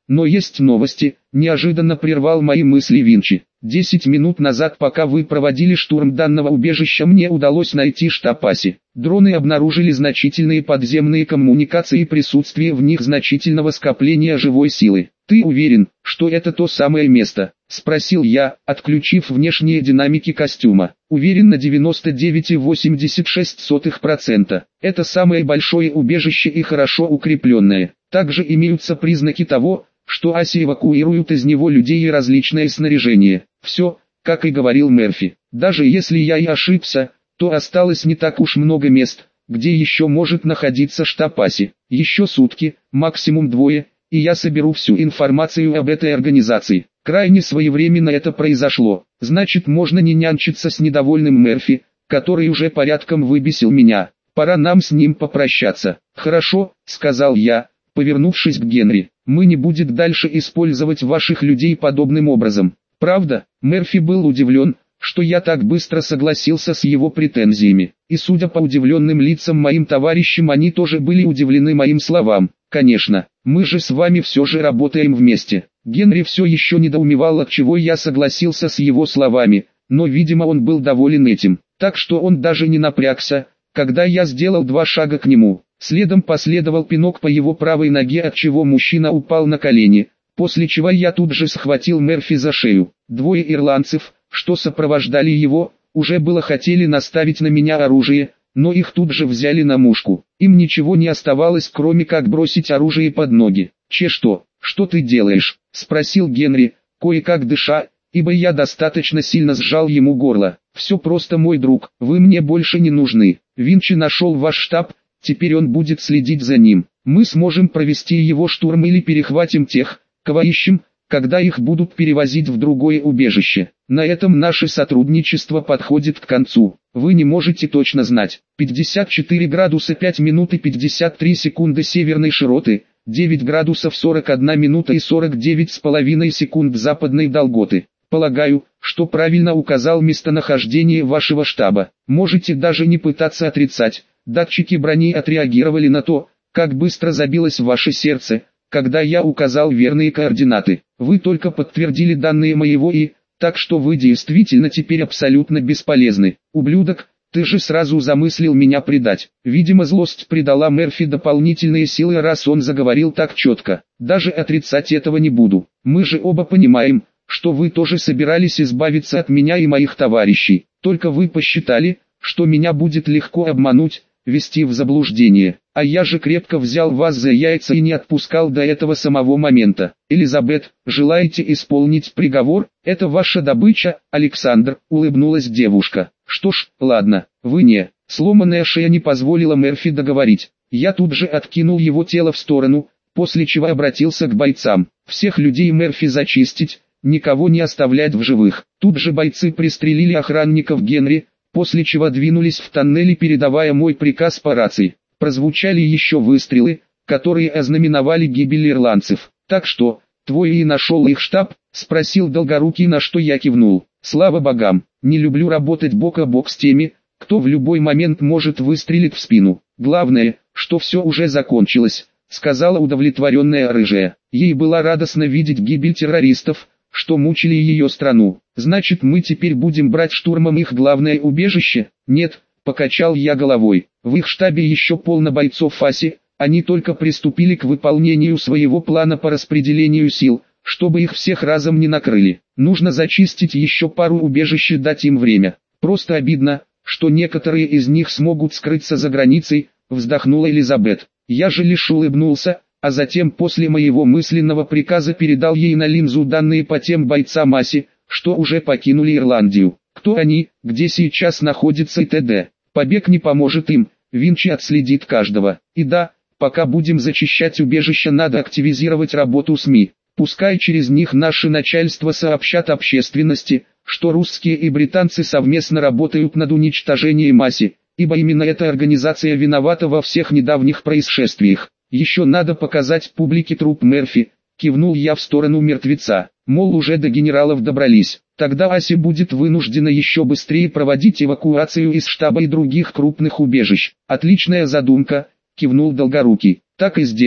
Но есть новости, неожиданно прервал мои мысли Винчи. Десять минут назад, пока вы проводили штурм данного убежища, мне удалось найти штаб Аси. Дроны обнаружили значительные подземные коммуникации и присутствие в них значительного скопления живой силы. Ты уверен, что это то самое место? Спросил я, отключив внешние динамики костюма. Уверен на девяносто девять целых восемьдесят шесть сотых процента. Это самое большое убежище и хорошо укрепленное. Также имеются признаки того, что Аси эвакуируют из него людей и различное снаряжение. Все, как и говорил Мерфи. Даже если я и ошибся, то осталось не так уж много мест, где еще может находиться штаб Аси. Еще сутки, максимум двое, и я соберу всю информацию об этой организации. Крайне своевременно это произошло. Значит, можно не нянчиться с недовольным Мерфи, который уже порядком выбесил меня. Пора нам с ним попрощаться. Хорошо, сказал я, повернувшись к Генри. Мы не будем дальше использовать ваших людей подобным образом. Правда? Мерфи был удивлен, что я так быстро согласился с его претензиями. И судя по удивленным лицам моим товарищам, они тоже были удивлены моим словам. Конечно, мы же с вами все же работаем вместе. Генри все еще недоумевал, отчего я согласился с его словами, но видимо он был доволен этим. Так что он даже не напрягся, когда я сделал два шага к нему. Следом последовал пинок по его правой ноге, отчего мужчина упал на колени, после чего я тут же схватил Мерфи за шею. Двое ирландцев, что сопровождали его, уже было хотели наставить на меня оружие, но их тут же взяли на мушку. Им ничего не оставалось, кроме как бросить оружие под ноги. «Че что? Что ты делаешь?» – спросил Генри, кое-как дыша, ибо я достаточно сильно сжал ему горло. «Все просто, мой друг, вы мне больше не нужны. Винчи нашел ваш штаб, теперь он будет следить за ним. Мы сможем провести его штурм или перехватим тех, кого ищем, когда их будут перевозить в другое убежище. На этом наше сотрудничество подходит к концу. Вы не можете точно знать. пятьдесят четыре градуса пять минут и пятьдесят три секунды северной широты, девять градусов сорок одна минута и сорок девять с половиной секунд западной долготы. Полагаю, что правильно указал местонахождение вашего штаба. Можете даже не пытаться отрицать. Датчики брони отреагировали на то, как быстро забилось ваше сердце, когда я указал верные координаты. Вы только подтвердили данные моего и, так что вы действительно теперь абсолютно бесполезны. Ублюдок, ты же сразу замыслил меня предать. Видимо, злость придала Мерфи дополнительные силы, раз он заговорил так четко. Даже отрицать этого не буду. Мы же оба понимаем, что вы тоже собирались избавиться от меня и моих товарищей. Только вы посчитали, что меня будет легко обмануть, ввести в заблуждение. А я же крепко взял вас за яйца и не отпускал до этого самого момента. Элизабет, желаете исполнить приговор? Это ваша добыча, Александр, улыбнулась девушка. Что ж, ладно, вы не. Сломанная шея не позволила Мерфи договорить. Я тут же откинул его тело в сторону, после чего обратился к бойцам. Всех людей Мерфи зачистить, никого не оставлять в живых. Тут же бойцы пристрелили охранников Генри, после чего двинулись в тоннели, передавая мой приказ по рации. Прозвучали еще выстрелы, которые ознаменовали гибель ирландцев. «Так что, твой и нашел их штаб?» – спросил Долгорукий, на что я кивнул. «Слава богам, не люблю работать бок о бок с теми, кто в любой момент может выстрелить в спину. Главное, что все уже закончилось», – сказала удовлетворенная рыжая. Ей было радостно видеть гибель террористов, что мучили ее страну. «Значит, мы теперь будем брать штурмом их главное убежище?» «Нет», — покачал я головой. «В их штабе еще полно бойцов Аси, они только приступили к выполнению своего плана по распределению сил, чтобы их всех разом не накрыли. Нужно зачистить еще пару убежищ и дать им время. Просто обидно, что некоторые из них смогут скрыться за границей», — вздохнула Элизабет. Я же лишь улыбнулся, а затем после моего мысленного приказа передал ей на линзу данные по тем бойцам Аси, что уже покинули Ирландию. Кто они, где сейчас находится и т.д. Побег не поможет им, Винчи отследит каждого. И да, пока будем зачищать убежище, надо активизировать работу СМИ. Пускай через них наше начальство сообщат общественности, что русские и британцы совместно работают над уничтожением Аси, ибо именно эта организация виновата во всех недавних происшествиях. Еще надо показать публике труп Мерфи, кивнул я в сторону мертвеца, мол, уже до генералов добрались. Тогда Аси будет вынуждена еще быстрее проводить эвакуацию из штаба и других крупных убежищ. Отличная задумка, кивнул Долгорукий. Так и сделаем.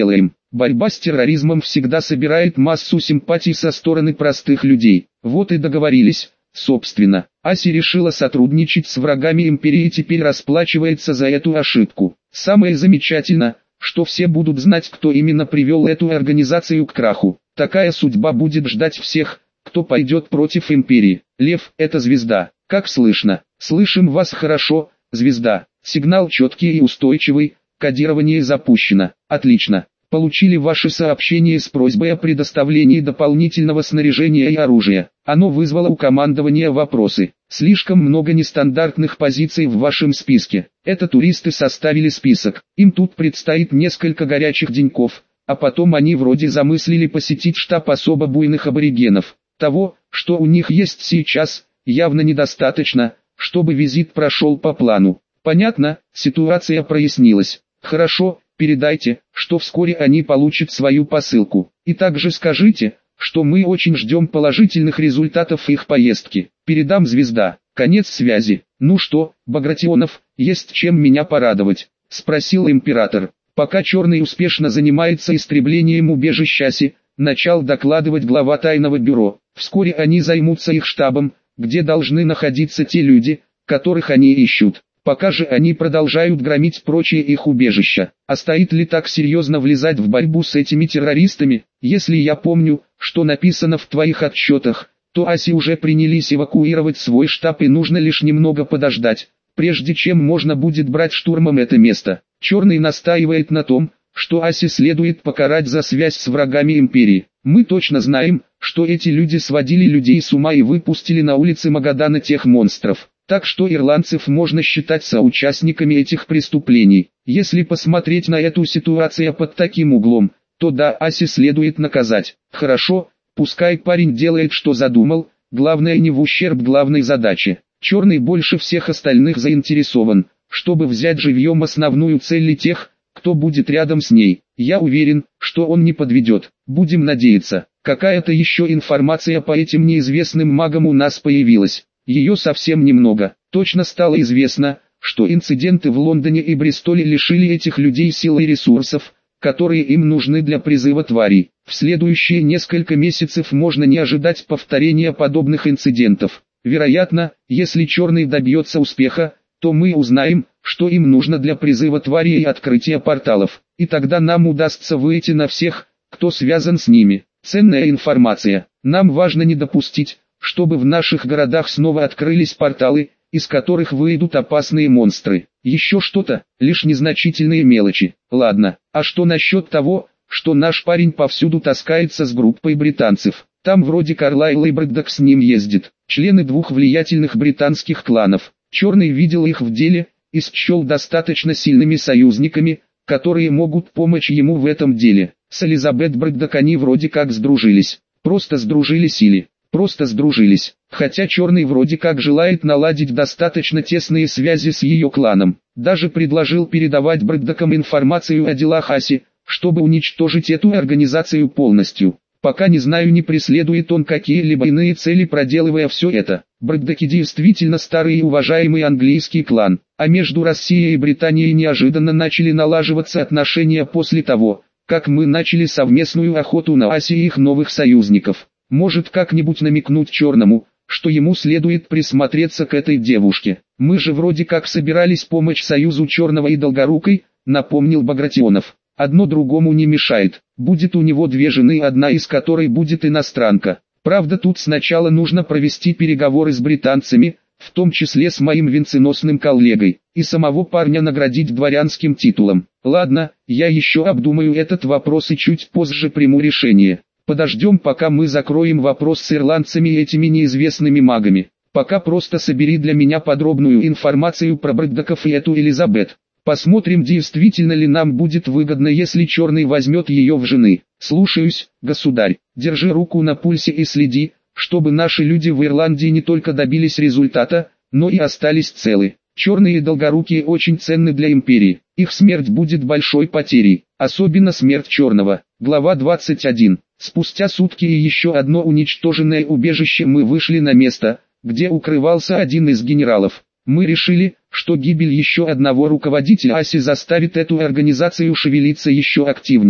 Борьба с терроризмом всегда собирает массу симпатий со стороны простых людей. Вот и договорились. Собственно, Аси решила сотрудничать с врагами империи и теперь расплачивается за эту ошибку. Самое замечательное, что все будут знать, кто именно привел эту организацию к краху. Такая судьба будет ждать всех, кто пойдет против империи. Лев – это звезда. Как слышно? Слышим вас хорошо, звезда. Сигнал четкий и устойчивый, кодирование запущено. Отлично. Получили ваше сообщение с просьбой о предоставлении дополнительного снаряжения и оружия. Оно вызвало у командования вопросы. Слишком много нестандартных позиций в вашем списке. Это туристы составили список. Им тут предстоит несколько горячих деньков, а потом они вроде замыслили посетить штаб особо буйных аборигенов. Того, что у них есть сейчас, явно недостаточно, чтобы визит прошел по плану. Понятно, ситуация прояснилась. Хорошо. Передайте, что вскоре они получат свою посылку. И также скажите, что мы очень ждем положительных результатов их поездки. Передам, звезда. Конец связи. Ну что, Багратионов, есть чем меня порадовать? Спросил император. Пока Черный успешно занимается истреблением убежища Аси, начал докладывать глава тайного бюро. Вскоре они займутся их штабом, где должны находиться те люди, которых они ищут. Пока же они продолжают громить прочие их убежища. А стоит ли так серьезно влезать в борьбу с этими террористами? Если я помню, что написано в твоих отчетах, то Аси уже принялись эвакуировать свой штаб и нужно лишь немного подождать, прежде чем можно будет брать штурмом это место. Черный настаивает на том, что Аси следует покарать за связь с врагами империи. Мы точно знаем, что эти люди сводили людей с ума и выпустили на улицы Магадана тех монстров. Так что ирландцев можно считать соучастниками этих преступлений. Если посмотреть на эту ситуацию под таким углом, то да, Аси следует наказать. Хорошо, пускай парень делает, что задумал, главное не в ущерб главной задаче. Черный больше всех остальных заинтересован, чтобы взять живьем основную цель и тех, кто будет рядом с ней. Я уверен, что он не подведет. Будем надеяться. Какая-то еще информация по этим неизвестным магам у нас появилась. Ее совсем немного. Точно стало известно, что инциденты в Лондоне и Бристоле лишили этих людей сил и ресурсов, которые им нужны для призыва тварей. В следующие несколько месяцев можно не ожидать повторения подобных инцидентов. Вероятно, если Черный добьется успеха, то мы узнаем, что им нужно для призыва тварей и открытия порталов. И тогда нам удастся выйти на всех, кто связан с ними. Ценная информация. Нам важно не допустить, чтобы в наших городах снова открылись порталы, из которых выйдут опасные монстры. Еще что-то, лишь незначительные мелочи. Ладно, а что насчет того, что наш парень повсюду таскается с группой британцев? Там вроде Карлайл и Брэддок с ним ездит, члены двух влиятельных британских кланов. Черный видел их в деле и счел достаточно сильными союзниками, которые могут помочь ему в этом деле. С Элизабет Брэддок они вроде как сдружились. Просто сдружились или... Просто сдружились, хотя Черный вроде как желает наладить достаточно тесные связи с ее кланом. Даже предложил передавать Брэддокам информацию о делах Аси, чтобы уничтожить эту организацию полностью. Пока не знаю, не преследует он какие-либо иные цели, проделывая все это. Брэддоки действительно старый и уважаемый английский клан, а между Россией и Британией неожиданно начали налаживаться отношения после того, как мы начали совместную охоту на Аси и их новых союзников. Может как-нибудь намекнуть Черному, что ему следует присмотреться к этой девушке. Мы же вроде как собирались помочь союзу Черного и Долгорукой, напомнил Багратионов. Одно другому не мешает. Будет у него две жены, одна из которой будет иностранка. Правда, тут сначала нужно провести переговоры с британцами, в том числе с моим венценосным коллегой, и самого парня наградить дворянским титулом. Ладно, я еще обдумаю этот вопрос и чуть позже приму решение. Подождем, пока мы закроем вопрос с ирландцами и этими неизвестными магами. Пока просто собери для меня подробную информацию про Брэддоков и эту Элизабет. Посмотрим, действительно ли нам будет выгодно, если Черный возьмет ее в жены. Слушаюсь, государь. Держи руку на пульсе и следи, чтобы наши люди в Ирландии не только добились результата, но и остались целы. Черные и Долгорукие очень ценны для империи. Их смерть будет большой потерей, особенно смерть Черного. Глава двадцать один. Спустя сутки и еще одно уничтоженное убежище мы вышли на место, где укрывался один из генералов. Мы решили, что гибель еще одного руководителя Аси заставит эту организацию шевелиться еще активнее.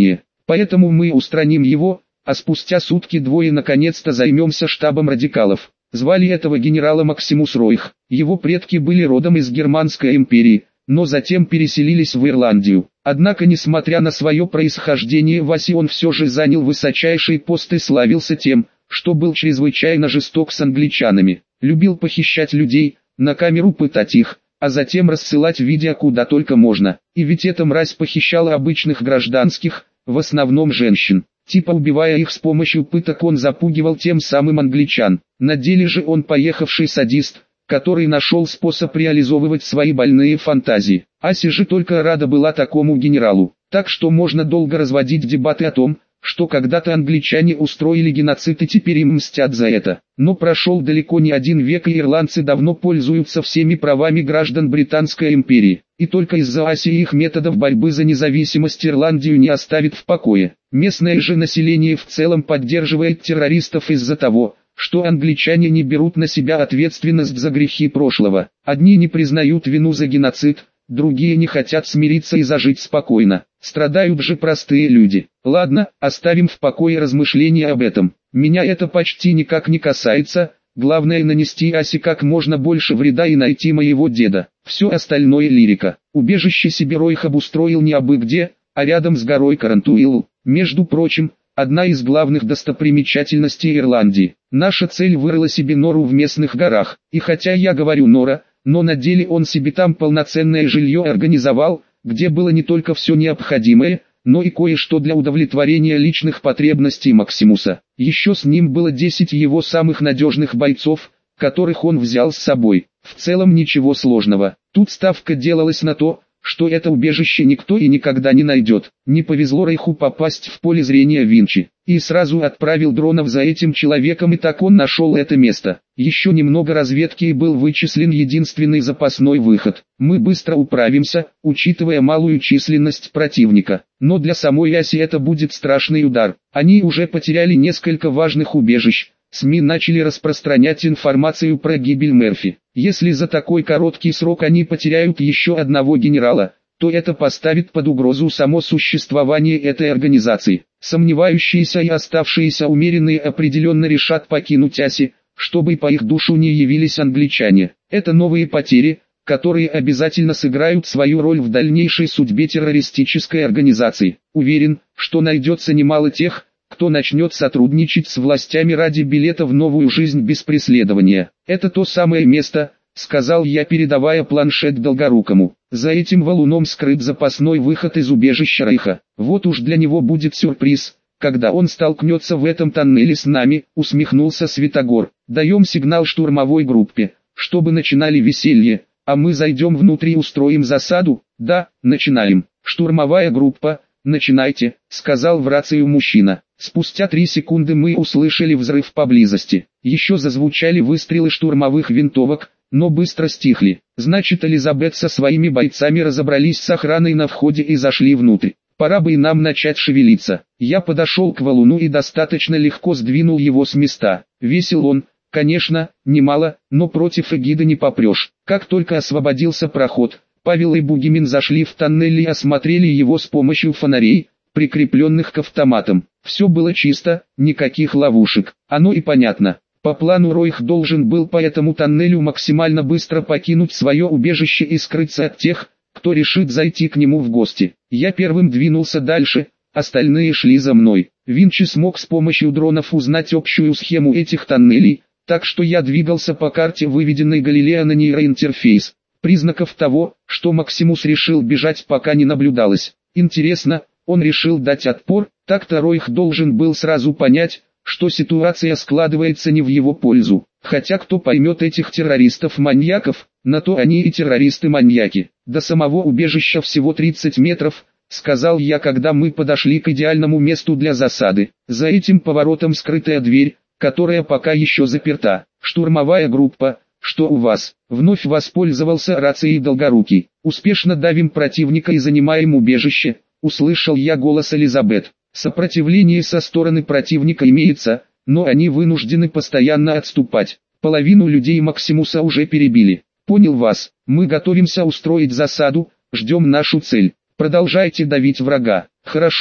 Поэтому мы устраним его, а спустя сутки-двое наконец-то займемся штабом радикалов. Звали этого генерала Максимус Ройх. Его предки были родом из Германской империи, но затем переселились в Ирландию. Однако, несмотря на свое происхождение в Аси, он все же занял высочайший пост и славился тем, что был чрезвычайно жесток с англичанами. Любил похищать людей, на камеру пытать их, а затем рассылать видео куда только можно. И ведь эта мразь похищала обычных гражданских, в основном женщин. Типа убивая их с помощью пыток, он запугивал тем самым англичан. На деле же он поехавший садист, который нашел способ реализовывать свои больные фантазии. Ася же только рада была такому генералу. Так что можно долго разводить дебаты о том, что когда-то англичане устроили геноцид и теперь им мстят за это. Но прошел далеко не один век, и ирландцы давно пользуются всеми правами граждан Британской империи. И только из-за Аси и их методов борьбы за независимость Ирландию не оставит в покое. Местное же население в целом поддерживает террористов из-за того, что англичане не берут на себя ответственность за грехи прошлого. Одни не признают вину за геноцид, другие не хотят смириться и зажить спокойно. Страдают же простые люди. Ладно, оставим в покое размышления об этом. Меня это почти никак не касается. Главное нанести Асе как можно больше вреда и найти моего деда. Все остальное лирика. Убежище себе Ройх обустроил не абы где, а рядом с горой Карантуил. Между прочим, одна из главных достопримечательностей Ирландии. Наша цель — вырыла себе нору в местных горах. И хотя я говорю нора, но на деле он себе там полноценное жилье организовал, где было не только все необходимое, но и кое-что для удовлетворения личных потребностей Максимуса. Еще с ним было десять его самых надежных бойцов, которых он взял с собой. В целом ничего сложного. Тут ставка делалась на то, что это убежище никто и никогда не найдет. Не повезло Рейху попасть в поле зрения Винчи. И сразу отправил дронов за этим человеком, и так он нашел это место. Еще немного разведки, и был вычислен единственный запасной выход. Мы быстро управимся, учитывая малую численность противника. Но для самой Аси это будет страшный удар. Они уже потеряли несколько важных убежищ. СМИ начали распространять информацию про гибель Мерфи. Если за такой короткий срок они потеряют еще одного генерала, то это поставит под угрозу само существование этой организации. Сомневающиеся и оставшиеся умеренные определенно решат покинуть Аси, чтобы по их душу не явились англичане. Это новые потери, которые обязательно сыграют свою роль в дальнейшей судьбе террористической организации. Уверен, что найдется немало тех, кто начнет сотрудничать с властями ради билета в новую жизнь без преследования. Это то самое место, сказал я, передавая планшет Долгорукому. За этим валуном скрыт запасной выход из убежища Рейха. Вот уж для него будет сюрприз, когда он столкнется в этом тоннеле с нами, усмехнулся Святогор. Даем сигнал штурмовой группе, чтобы начинали веселье, а мы зайдем внутрь и устроим засаду. Да, начинаем. Штурмовая группа, начинайте, сказал в рацию мужчина. Спустя три секунды мы услышали взрыв поблизости. Еще зазвучали выстрелы штурмовых винтовок, но быстро стихли. Значит, Элизабет со своими бойцами разобрались с охраной на входе и зашли внутрь. Пора бы и нам начать шевелиться. Я подошел к валуну и достаточно легко сдвинул его с места. Весил он, конечно, немало, но против эгиды не попрешь. Как только освободился проход, Павел и Бугимин зашли в тоннель и осмотрели его с помощью фонарей, прикрепленных к автоматам. Все было чисто, никаких ловушек. Оно и понятно. По плану Ройх должен был по этому тоннелю максимально быстро покинуть свое убежище и скрыться от тех, кто решит зайти к нему в гости. Я первым двинулся дальше, остальные шли за мной. Винчи смог с помощью дронов узнать общую схему этих тоннелей, так что я двигался по карте, выведенной Галилео на нейроинтерфейс. Признаков того, что Максимус решил бежать, пока не наблюдалось. Интересно, он решил дать отпор? Так-то Ройх должен был сразу понять, что ситуация складывается не в его пользу. Хотя кто поймет этих террористов-маньяков, на то они и террористы-маньяки. До самого убежища всего тридцать метров, сказал я, когда мы подошли к идеальному месту для засады. За этим поворотом скрытая дверь, которая пока еще заперта. Штурмовая группа, что у вас? Вновь воспользовался рацией Долгорукий. Успешно давим противника и занимаем убежище, услышал я голос Элизабет. Сопротивление со стороны противника имеется, но они вынуждены постоянно отступать. Половину людей Максимуса уже перебили. Понял вас, мы готовимся устроить засаду, ждем нашу цель. Продолжайте давить врага. Хорошо,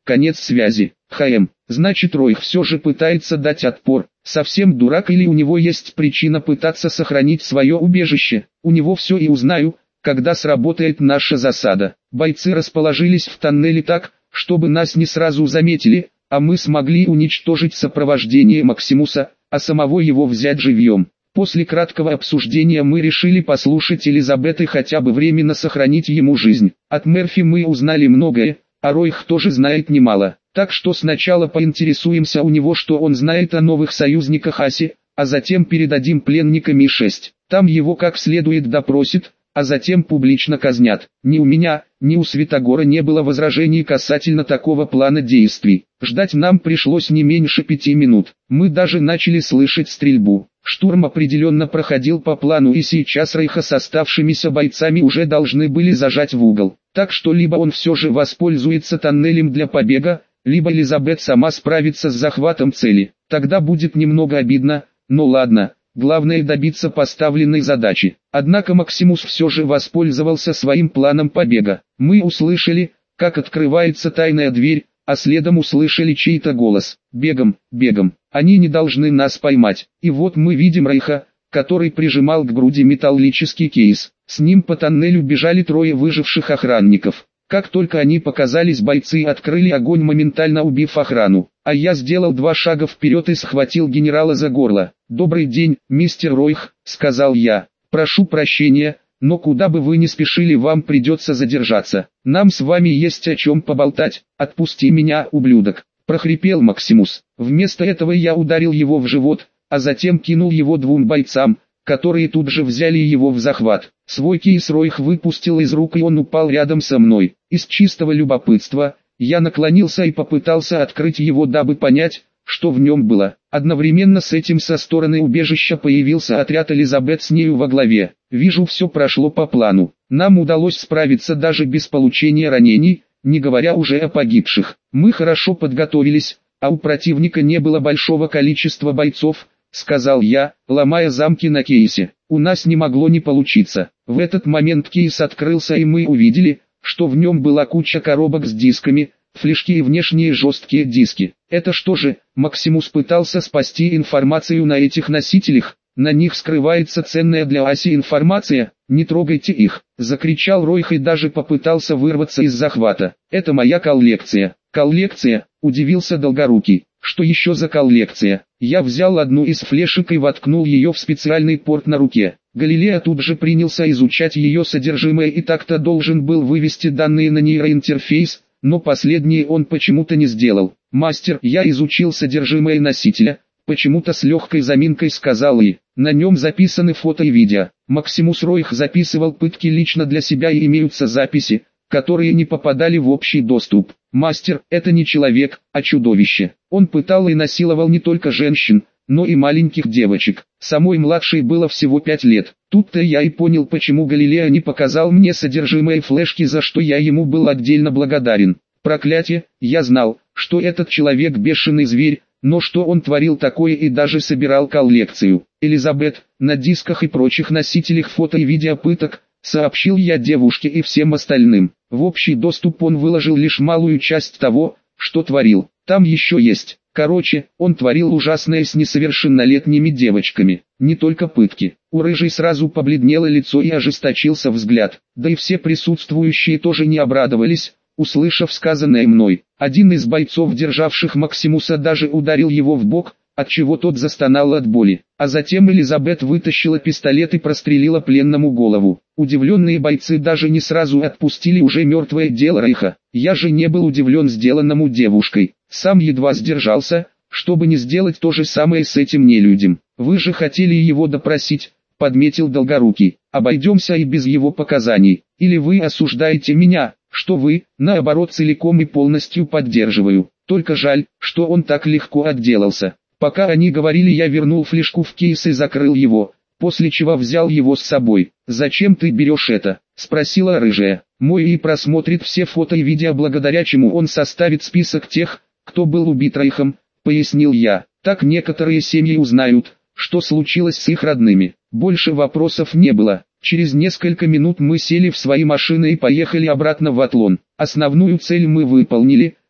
Конец связи. ХМ. Значит, Ройх все же пытается дать отпор. Совсем дурак или у него есть причина пытаться сохранить свое убежище? У него все и узнаю, когда сработает наша засада. Бойцы расположились в тоннеле так, чтобы нас не сразу заметили, а мы смогли уничтожить сопровождение Максимуса, а самого его взять живьем. После краткого обсуждения мы решили послушать Элизабет и хотя бы временно сохранить ему жизнь. От Мерфи мы узнали многое, а Ройх тоже знает немало. Так что сначала поинтересуемся у него, что он знает о новых союзниках Аси, а затем передадим пленника Ми шесть. Там его как следует допросит, а затем публично казнят. Ни у меня, ни у Святогора не было возражений касательно такого плана действий. Ждать нам пришлось не меньше пяти минут. Мы даже начали слышать стрельбу. Штурм определенно проходил по плану, и сейчас Рейха с оставшимися бойцами уже должны были зажать в угол. Так что либо он все же воспользуется тоннелем для побега, либо Элизабет сама справится с захватом цели. Тогда будет немного обидно, но ладно. Главное добиться поставленной задачи. Однако Максимус все же воспользовался своим планом побега. Мы услышали, как открывается тайная дверь, а следом услышали чей-то голос. «Бегом, бегом, они не должны нас поймать». И вот мы видим Рейха, который прижимал к груди металлический кейс. С ним по тоннелю бежали трое выживших охранников. Как только они показались, бойцы открыли огонь, моментально убив охрану. А я сделал два шага вперед и схватил генерала за горло. «Добрый день, мистер Ройх», — сказал я. «Прошу прощения, но куда бы вы ни спешили, вам придется задержаться. Нам с вами есть о чем поболтать. Отпусти меня, ублюдок», — прохрипел Максимус. Вместо этого я ударил его в живот, а затем кинул его двум бойцам, которые тут же взяли его в захват. Свой кейс Ройх выпустил из рук, и он упал рядом со мной. Из чистого любопытства я наклонился и попытался открыть его, дабы понять, что в нем было. Одновременно с этим со стороны убежища появился отряд Элизабет с нею во главе. Вижу, все прошло по плану. Нам удалось справиться даже без получения ранений, не говоря уже о погибших. Мы хорошо подготовились, а у противника не было большого количества бойцов, сказал я, ломая замки на кейсе. У нас не могло не получиться. В этот момент кейс открылся, и мы увидели, что в нем была куча коробок с дисками, флешки и внешние жесткие диски. Это что же? Максимус пытался спасти информацию на этих носителях. На них скрывается ценная для Аси информация. Не трогайте их, закричал Ройх и даже попытался вырваться из захвата. Это моя коллекция. Коллекция, удивился Долгорукий. Что еще за коллекция? Я взял одну из флешек и воткнул ее в специальный порт на руке. Галилео тут же принялся изучать ее содержимое и так-то должен был вывести данные на нейроинтерфейс, но последнее он почему-то не сделал. «Мастер, я изучил содержимое носителя», почему-то с легкой заминкой сказал и. На нем записаны фото и видео. Максимус Ройх записывал пытки лично для себя, и имеются записи, которые не попадали в общий доступ. «Мастер, это не человек, а чудовище. Он пытал и насиловал не только женщин, но и маленьких девочек. Самой младшей было всего пять лет. Тут-то я и понял, почему Галилео не показал мне содержимое флешки, за что я ему был отдельно благодарен. Проклятие, я знал, что этот человек бешеный зверь, но что он творил такое и даже собирал коллекцию. Элизабет, на дисках и прочих носителях фото и видео пыток, сообщил я девушке и всем остальным. В общий доступ он выложил лишь малую часть того, что творил. Там еще есть. Короче, он творил ужасное с несовершеннолетними девочками. Не только пытки. У Рыжей сразу побледнело лицо и ожесточился взгляд. Да и все присутствующие тоже не обрадовались, услышав сказанное мной. Один из бойцов, державших Максимуса, даже ударил его в бок, отчего тот застонал от боли. А затем Элизабет вытащила пистолет и прострелила пленному голову. Удивленные бойцы даже не сразу отпустили уже мертвое тело Рейха. Я же не был удивлен сделанному девушкой. Сам едва сдержался, чтобы не сделать то же самое с этим нелюдем. «Вы же хотели его допросить», — подметил Долгорукий. «Обойдемся и без его показаний. Или вы осуждаете меня, что вы, наоборот, целиком и полностью поддерживаю. Только жаль, что он так легко отделался». Пока они говорили, я вернул флешку в кейс и закрыл его, после чего взял его с собой. «Зачем ты берешь это?» — спросила Рыжая. «Мой и просмотрит все фото и видео, благодаря чему он составит список тех, кто был убит Рейхом», — пояснил я. «Так некоторые семьи узнают, что случилось с их родными». Больше вопросов не было. Через несколько минут мы сели в свои машины и поехали обратно в Атлон. Основную цель мы выполнили,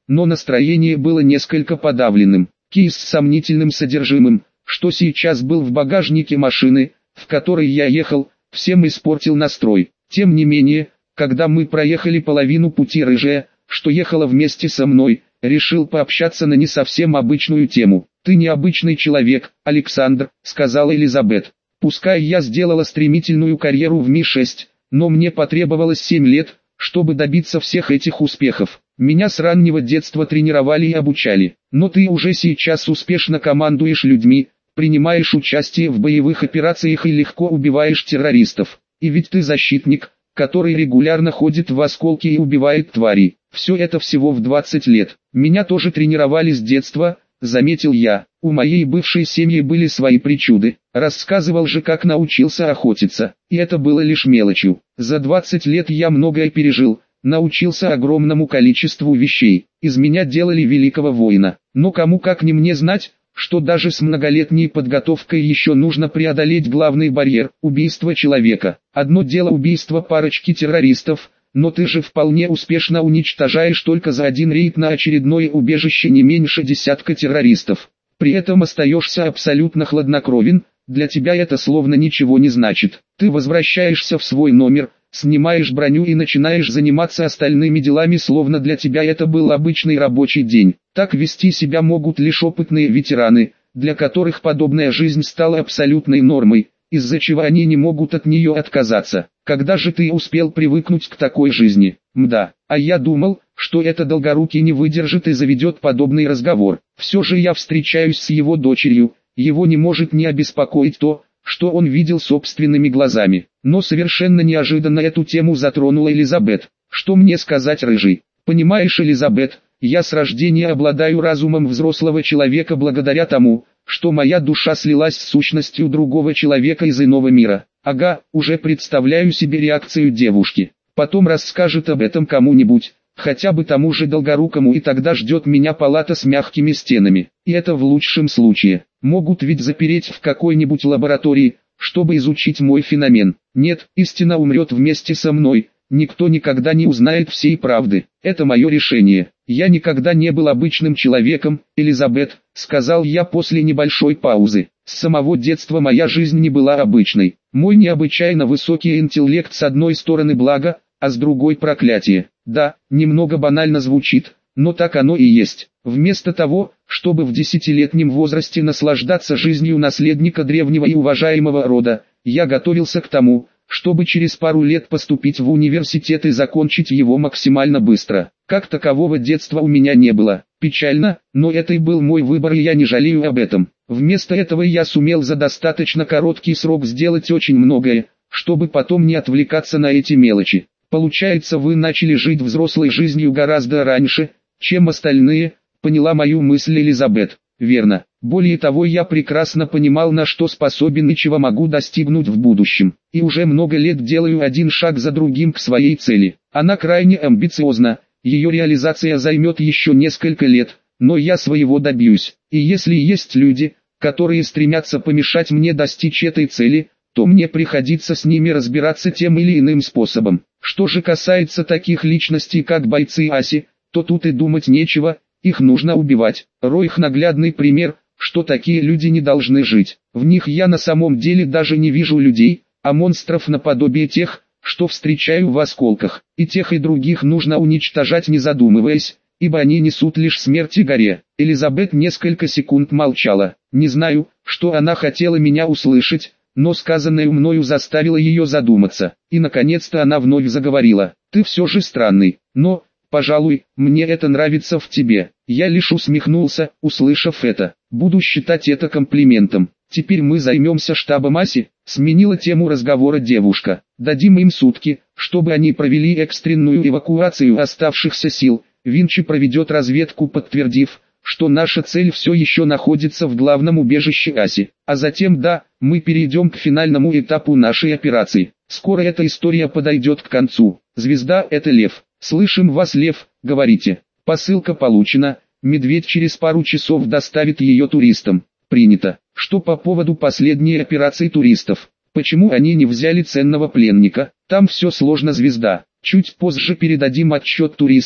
но настроение было несколько подавленным. Кейс с сомнительным содержимым, что сейчас был в багажнике машины, в которой я ехал, всем испортил настрой. Тем не менее, когда мы проехали половину пути, рыжая, что ехала вместе со мной, решил пообщаться на не совсем обычную тему. «Ты необычный человек, Александр», — сказала Элизабет. «Пускай я сделала стремительную карьеру в Ми шесть, но мне потребовалось семь лет, чтобы добиться всех этих успехов. Меня с раннего детства тренировали и обучали. Но ты уже сейчас успешно командуешь людьми, принимаешь участие в боевых операциях и легко убиваешь террористов. И ведь ты защитник, который регулярно ходит в осколки и убивает тварей. Все это всего в двадцать лет. Меня тоже тренировали с детства», — заметил я. «У моей бывшей семьи были свои причуды. Рассказывал же, как научился охотиться. И это было лишь мелочью. За двадцать лет я многое пережил, научился огромному количеству вещей. Из меня делали великого воина. Но кому как не мне знать, что даже с многолетней подготовкой еще нужно преодолеть главный барьер – убийство человека. Одно дело убийство парочки террористов, но ты же вполне успешно уничтожаешь только за один рейд на очередное убежище не меньше десятка террористов. При этом остаешься абсолютно хладнокровен, для тебя это словно ничего не значит. Ты возвращаешься в свой номер, снимаешь броню и начинаешь заниматься остальными делами, словно для тебя это был обычный рабочий день. Так вести себя могут лишь опытные ветераны, для которых подобная жизнь стала абсолютной нормой, из-за чего они не могут от нее отказаться. Когда же ты успел привыкнуть к такой жизни? Мда, а я думал, что это Долгорукий не выдержит и заведет подобный разговор. Все же я встречаюсь с его дочерью, его не может не обеспокоить то, что он видел собственными глазами. Но совершенно неожиданно эту тему затронула Элизабет. Что мне сказать, рыжий? Понимаешь, Элизабет, я с рождения обладаю разумом взрослого человека благодаря тому, что моя душа слилась с сущностью другого человека из иного мира. Ага, уже представляю себе реакцию девушки. Потом расскажет об этом кому-нибудь, хотя бы тому же Долгорукому, и тогда ждет меня палата с мягкими стенами. И это в лучшем случае. Могут ведь запереть в какой-нибудь лаборатории, чтобы изучить мой феномен. Нет, истина умрет вместе со мной. Никто никогда не узнает всей правды. Это мое решение. Я никогда не был обычным человеком, Элизабет, сказал я после небольшой паузы. С самого детства моя жизнь не была обычной. Мой необычайно высокий интеллект с одной стороны благо, а с другой проклятие. Да, немного банально звучит, но так оно и есть. Вместо того, чтобы в десятилетнем возрасте наслаждаться жизнью наследника древнего и уважаемого рода, я готовился к тому, чтобы через пару лет поступить в университет и закончить его максимально быстро. Как такового детства у меня не было. Печально, но это и был мой выбор, и я не жалею об этом. Вместо этого я сумел за достаточно короткий срок сделать очень многое, чтобы потом не отвлекаться на эти мелочи. Получается, вы начали жить взрослой жизнью гораздо раньше, чем остальные, поняла мою мысль Элизабет. Верно. Более того, я прекрасно понимал, на что способен и чего могу достигнуть в будущем. И уже много лет делаю один шаг за другим к своей цели. Она крайне амбициозна, ее реализация займет еще несколько лет, но я своего добьюсь. И если есть люди, которые стремятся помешать мне достичь этой цели, то мне приходится с ними разбираться тем или иным способом. Что же касается таких личностей, как бойцы Аси, то тут и думать нечего. Их нужно убивать. Ройх наглядный пример, что такие люди не должны жить. В них я на самом деле даже не вижу людей, а монстров наподобие тех, что встречаю в осколках. И тех и других нужно уничтожать, не задумываясь, ибо они несут лишь смерть и горе. Элизабет несколько секунд молчала. Не знаю, что она хотела меня услышать, но сказанное мною заставило ее задуматься. И наконец-то она вновь заговорила. «Ты все же странный, но... Пожалуй, мне это нравится в тебе». Я лишь усмехнулся, услышав это. Буду считать это комплиментом. Теперь мы займемся штабом Аси, сменила тему разговора девушка. Дадим им сутки, чтобы они провели экстренную эвакуацию оставшихся сил. Винчи проведет разведку, подтвердив, что наша цель все еще находится в главном убежище Аси. А затем, да, мы перейдем к финальному этапу нашей операции. Скоро эта история подойдет к концу. Звезда — это лев. «Слышим вас, Лев, говорите». Посылка получена, Медведь через пару часов доставит ее туристам. Принято. Что по поводу последней операции туристов? Почему они не взяли ценного пленника? Там все сложно, Звезда. Чуть позже передадим отчет туристов,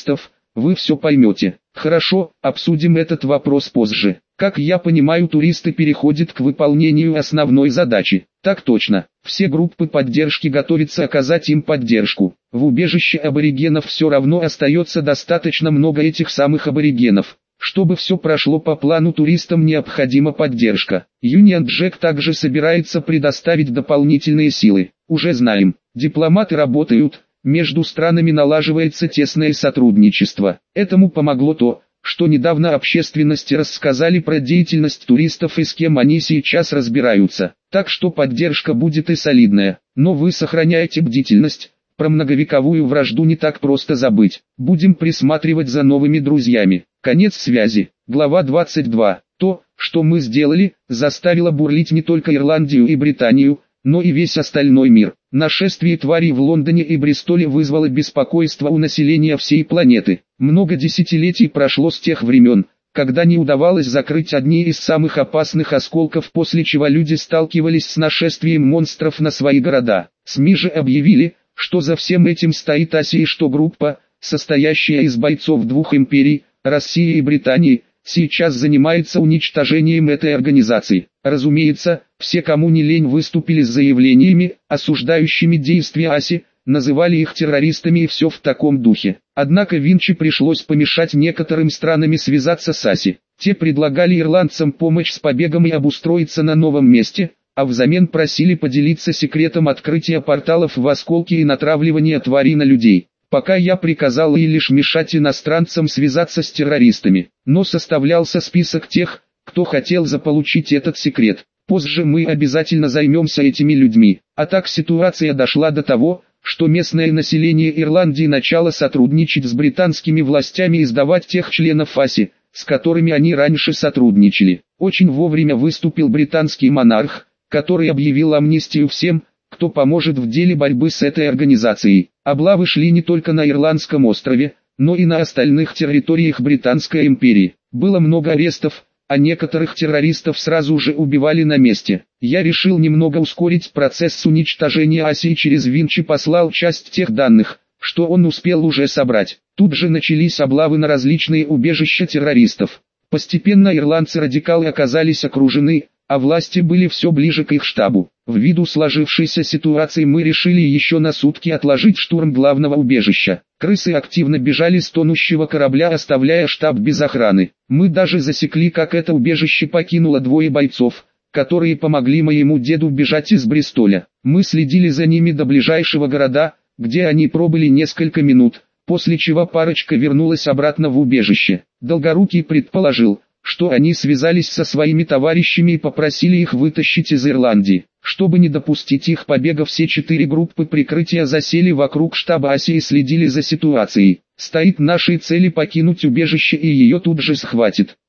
вы все поймете. Хорошо, обсудим этот вопрос позже. Как я понимаю, туристы переходят к выполнению основной задачи. Так точно. Все группы поддержки готовятся оказать им поддержку. В убежище аборигенов все равно остается достаточно много этих самых аборигенов. Чтобы все прошло по плану, туристам необходима поддержка. Юнион Джек также собирается предоставить дополнительные силы. Уже знаем, дипломаты работают, между странами налаживается тесное сотрудничество. Этому помогло то, что недавно общественности рассказали про деятельность туристов и с кем они сейчас разбираются. Так что поддержка будет и солидная. Но вы сохраняете бдительность, про многовековую вражду не так просто забыть. Будем присматривать за новыми друзьями. Конец связи. Глава двадцать два. То, что мы сделали, заставило бурлить не только Ирландию и Британию, но и весь остальной мир. Нашествие тварей в Лондоне и Бристоле вызвало беспокойство у населения всей планеты. Много десятилетий прошло с тех времен, когда не удавалось закрыть одни из самых опасных осколков, после чего люди сталкивались с нашествием монстров на свои города. СМИ же объявили, что за всем этим стоит Асия и что группа, состоящая из бойцов двух империй, России и Британии, сейчас занимается уничтожением этой организации. Разумеется, все, кому не лень, выступили с заявлениями, осуждающими действия Аси, называли их террористами и все в таком духе. Однако Винчи пришлось помешать некоторым странам связаться с Аси. Те предлагали ирландцам помощь с побегом и обустроиться на новом месте, а взамен просили поделиться секретом открытия порталов в осколки и натравливания тварей на людей. Пока я приказал ей лишь мешать иностранцам связаться с террористами, но составлялся список тех, кто хотел заполучить этот секрет. Позже мы обязательно займемся этими людьми. А так ситуация дошла до того, что местное население Ирландии начало сотрудничать с британскими властями и сдавать тех членов Аси, с которыми они раньше сотрудничали. Очень вовремя выступил британский монарх, который объявил амнистию всем, кто поможет в деле борьбы с этой организацией. Облавы шли не только на Ирландском острове, но и на остальных территориях Британской империи. Было много арестов, а некоторых террористов сразу же убивали на месте. Я решил немного ускорить процесс уничтожения Аси и через Винчи послал часть тех данных, что он успел уже собрать. Тут же начались облавы на различные убежища террористов. Постепенно ирландцы-радикалы оказались окружены, а власти были все ближе к их штабу. Ввиду сложившейся ситуации мы решили еще на сутки отложить штурм главного убежища. Крысы активно бежали с тонущего корабля, оставляя штаб без охраны. Мы даже засекли, как это убежище покинуло двое бойцов, которые помогли моему деду бежать из Бристоля. Мы следили за ними до ближайшего города, где они пробыли несколько минут, после чего парочка вернулась обратно в убежище. Долгорукий предположил, что они связались со своими товарищами и попросили их вытащить из Ирландии. Чтобы не допустить их побега, все четыре группы прикрытия засели вокруг штаба Аси и следили за ситуацией. Стоит нашей цели покинуть убежище, и ее тут же схватит.